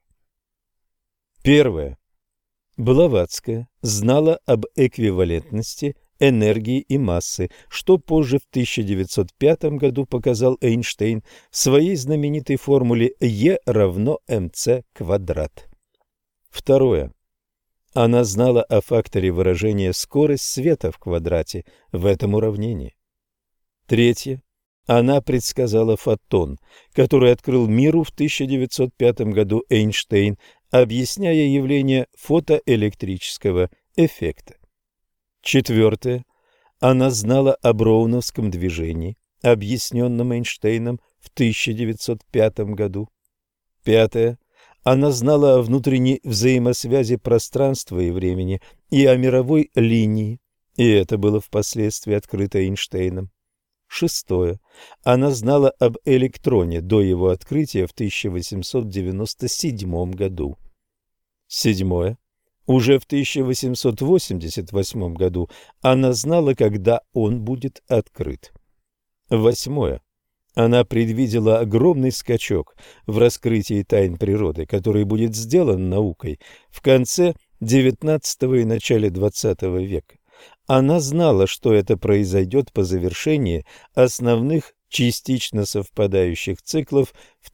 Первое. Блаватская знала об эквивалентности энергии и массы, что позже в 1905 году показал Эйнштейн в своей знаменитой формуле Е равно МЦ квадрат. Второе. Она знала о факторе выражения скорость света в квадрате в этом уравнении. Третье. Она предсказала фотон, который открыл миру в 1905 году Эйнштейн, объясняя явление фотоэлектрического эффекта. Четвертое. Она знала о броуновском движении, объясненном Эйнштейном в 1905 году. Пятое. Она знала о внутренней взаимосвязи пространства и времени и о мировой линии, и это было впоследствии открыто Эйнштейном. Шестое. Она знала об электроне до его открытия в 1897 году. Седьмое. Уже в 1888 году она знала, когда он будет открыт. Восьмое. Она предвидела огромный скачок в раскрытии тайн природы, который будет сделан наукой в конце XIX и начале XX века. Она знала, что это произойдет по завершении основных частично совпадающих циклов в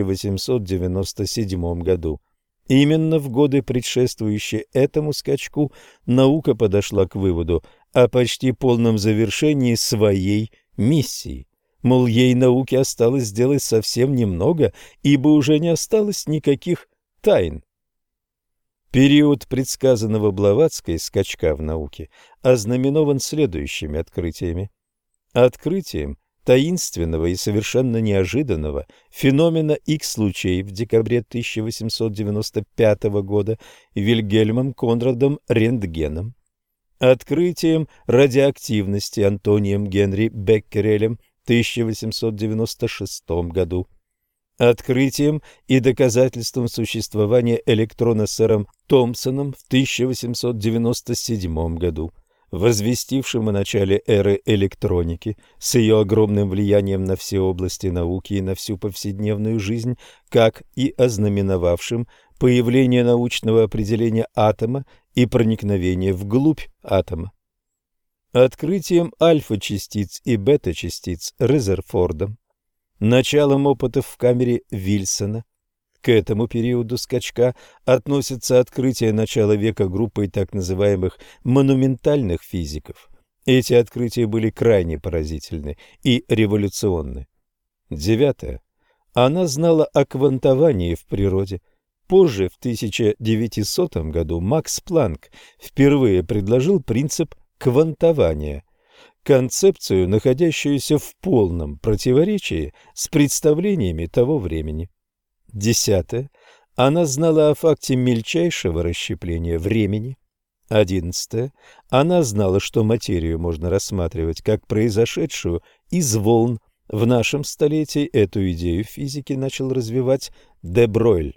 1897 году. Именно в годы, предшествующие этому скачку, наука подошла к выводу о почти полном завершении своей миссии. Мол, ей науке осталось сделать совсем немного, ибо уже не осталось никаких тайн. Период предсказанного Блаватской скачка в науке ознаменован следующими открытиями. Открытием таинственного и совершенно неожиданного феномена Х-лучей в декабре 1895 года Вильгельмом Конрадом Рентгеном. Открытием радиоактивности Антонием Генри Беккерелем в 1896 году. Открытием и доказательством существования электрона сэром Томпсоном в 1897 году, возвестившим о начале эры электроники с ее огромным влиянием на все области науки и на всю повседневную жизнь, как и ознаменовавшим появление научного определения атома и проникновение вглубь атома. Открытием альфа-частиц и бета-частиц Резерфордом, началом опытов в камере Вильсона. К этому периоду скачка относится открытие начала века группой так называемых монументальных физиков. Эти открытия были крайне поразительны и революционны. Девятое. Она знала о квантовании в природе. Позже, в 1900 году, Макс Планк впервые предложил принцип квантования, концепцию, находящуюся в полном противоречии с представлениями того времени. Десятое. Она знала о факте мельчайшего расщепления времени. 11. Она знала, что материю можно рассматривать как произошедшую из волн. В нашем столетии эту идею физики начал развивать де Бройль.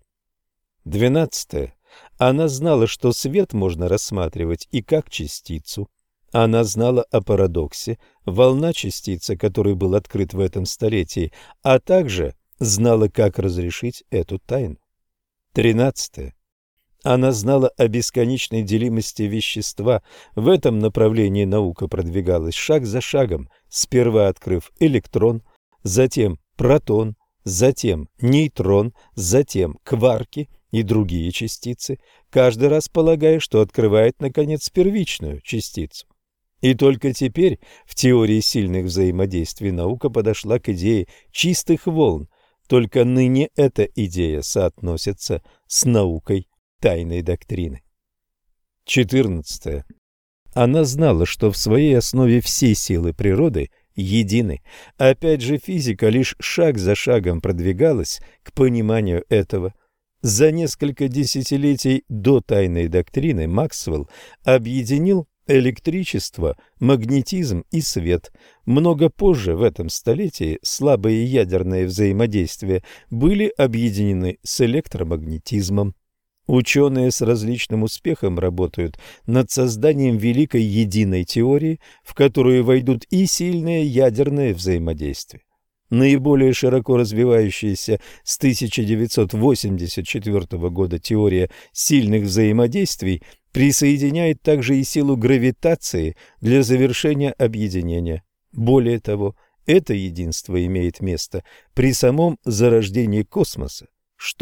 12. Она знала, что свет можно рассматривать и как частицу. Она знала о парадоксе, волна частицы, который был открыт в этом столетии, а также знала, как разрешить эту тайну. 13. Она знала о бесконечной делимости вещества. В этом направлении наука продвигалась шаг за шагом, сперва открыв электрон, затем протон, затем нейтрон, затем кварки и другие частицы, каждый раз полагая, что открывает, наконец, первичную частицу. И только теперь в теории сильных взаимодействий наука подошла к идее чистых волн. Только ныне эта идея соотносится с наукой тайной доктрины. 14. Она знала, что в своей основе все силы природы едины. Опять же, физика лишь шаг за шагом продвигалась к пониманию этого. За несколько десятилетий до тайной доктрины Максвелл объединил электричество, магнетизм и свет. Много позже, в этом столетии, слабые ядерные взаимодействия были объединены с электромагнетизмом. Ученые с различным успехом работают над созданием великой единой теории, в которую войдут и сильные ядерные взаимодействия. Наиболее широко развивающаяся с 1984 года теория сильных взаимодействий присоединяет также и силу гравитации для завершения объединения. Более того, это единство имеет место при самом зарождении космоса, что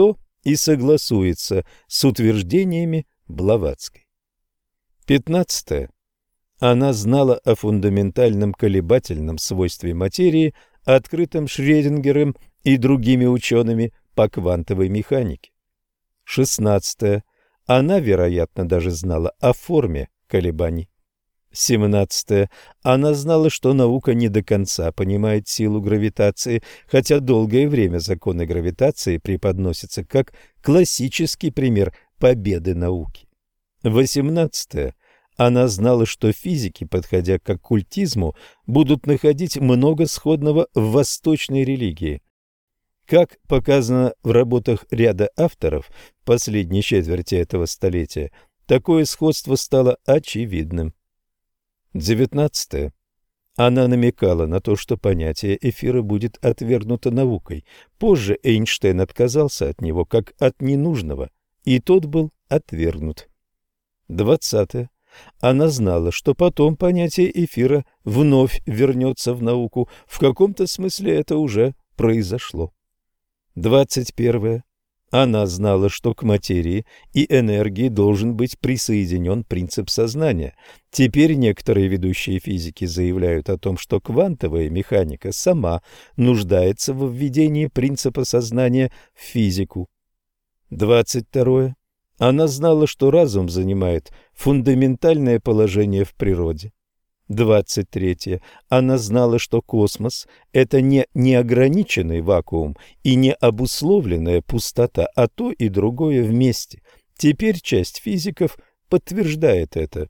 и согласуется с утверждениями Блаватской. 15. Она знала о фундаментальном колебательном свойстве материи, открытом Шрёдингером и другими учеными по квантовой механике. 16. Она, вероятно, даже знала о форме колебаний. 17. Она знала, что наука не до конца понимает силу гравитации, хотя долгое время законы гравитации преподносятся как классический пример победы науки. 18. Она знала, что физики, подходя к оккультизму, будут находить много сходного в восточной религии. Как показано в работах ряда авторов в последней четверти этого столетия, такое сходство стало очевидным. 19. Она намекала на то, что понятие эфира будет отвергнуто наукой. Позже Эйнштейн отказался от него как от ненужного, и тот был отвергнут. 20. Она знала, что потом понятие эфира вновь вернется в науку. В каком-то смысле это уже произошло. 21. Она знала, что к материи и энергии должен быть присоединен принцип сознания. Теперь некоторые ведущие физики заявляют о том, что квантовая механика сама нуждается в введении принципа сознания в физику. 22. Она знала, что разум занимает фундаментальное положение в природе. 23. Она знала, что космос – это не неограниченный вакуум и не обусловленная пустота, а то и другое вместе. Теперь часть физиков подтверждает это.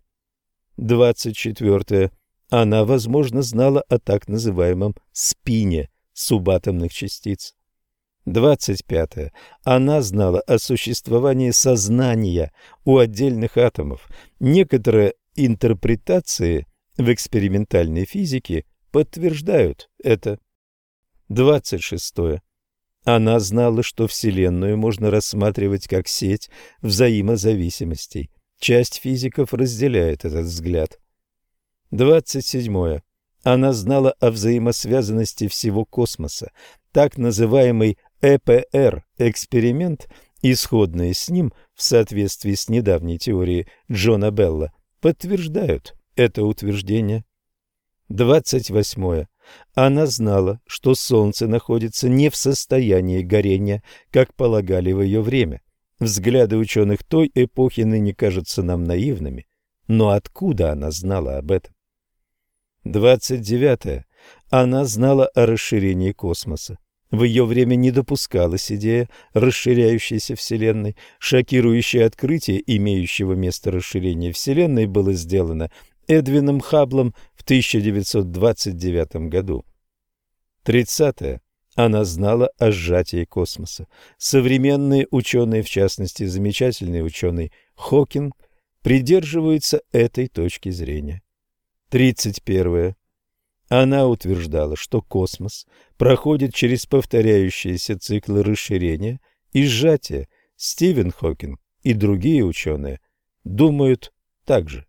24. Она, возможно, знала о так называемом спине субатомных частиц. 25. Она знала о существовании сознания у отдельных атомов. Некоторые интерпретации в экспериментальной физике подтверждают это. 26. Она знала, что Вселенную можно рассматривать как сеть взаимозависимостей. Часть физиков разделяет этот взгляд. 27. Она знала о взаимосвязанности всего космоса. Так называемый ЭПР-эксперимент, исходные с ним, в соответствии с недавней теорией Джона Белла, подтверждают это утверждение. 28. Она знала, что Солнце находится не в состоянии горения, как полагали в ее время. Взгляды ученых той эпохи ныне кажутся нам наивными, но откуда она знала об этом? 29. Она знала о расширении космоса. В ее время не допускалась идея расширяющейся Вселенной. Шокирующее открытие имеющего место расширения Вселенной было сделано Эдвином Хабблом в 1929 году. 30. Она знала о сжатии космоса. Современные ученые, в частности, замечательный ученый Хокинг, придерживаются этой точки зрения. 31. Она утверждала, что космос проходит через повторяющиеся циклы расширения и сжатия. Стивен Хокинг и другие ученые думают так же.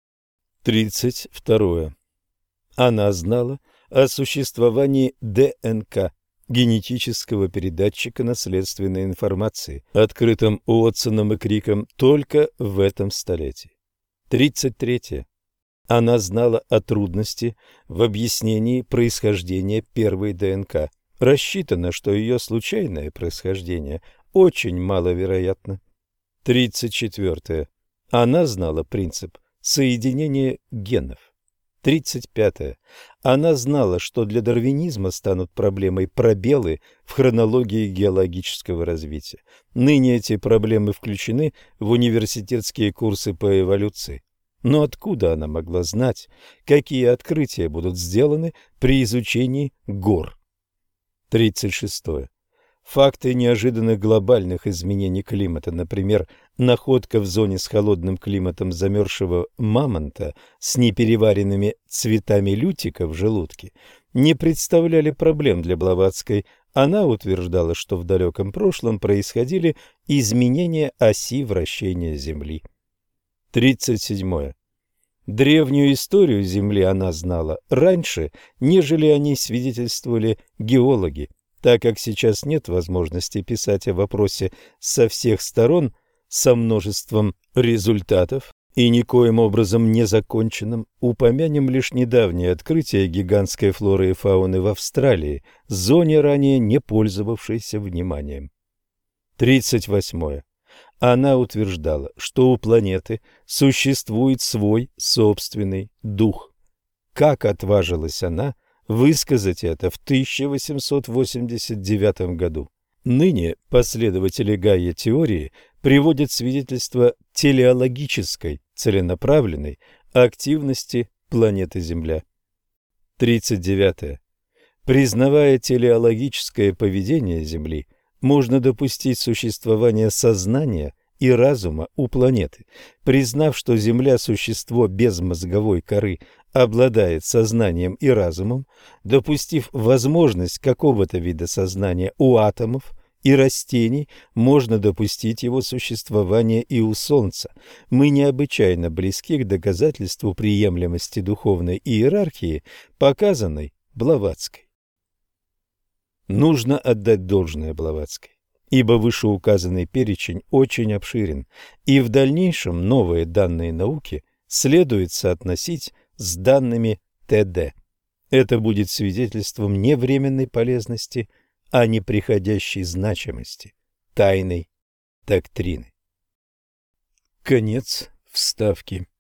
32. Она знала о существовании ДНК, генетического передатчика наследственной информации, открытом Уотсоном и Криком только в этом столетии. 33. Она знала о трудности в объяснении происхождения первой ДНК. Рассчитано, что ее случайное происхождение очень маловероятно. 34. Она знала принцип соединения генов. 35. Она знала, что для дарвинизма станут проблемой пробелы в хронологии геологического развития. Ныне эти проблемы включены в университетские курсы по эволюции. Но откуда она могла знать, какие открытия будут сделаны при изучении гор? 36. Факты неожиданных глобальных изменений климата, например, находка в зоне с холодным климатом замерзшего мамонта с непереваренными цветами лютика в желудке, не представляли проблем для Блаватской. Она утверждала, что в далеком прошлом происходили изменения оси вращения Земли. 37. Древнюю историю Земли она знала раньше, нежели о ней свидетельствовали геологи. Так как сейчас нет возможности писать о вопросе со всех сторон, со множеством результатов и никоим образом незаконченным, упомянем лишь недавнее открытие гигантской флоры и фауны в Австралии, зоне, ранее не пользовавшейся вниманием. 38. Она утверждала, что у планеты существует свой собственный дух. Как отважилась она высказать это в 1889 году? Ныне последователи Гайя-теории приводят свидетельство телеологической, целенаправленной активности планеты Земля. 39. Признавая телеологическое поведение Земли, можно допустить существование сознания и разума у планеты. Признав, что Земля – существо без мозговой коры, обладает сознанием и разумом, допустив возможность какого-то вида сознания у атомов и растений, можно допустить его существование и у Солнца. Мы необычайно близки к доказательству приемлемости духовной иерархии, показанной Блаватской. Нужно отдать должное Блаватской, ибо вышеуказанный перечень очень обширен, и в дальнейшем новые данные науки следует соотносить с данными ТД. Это будет свидетельством не временной полезности, а неприходящей значимости тайной доктрины. Конец вставки.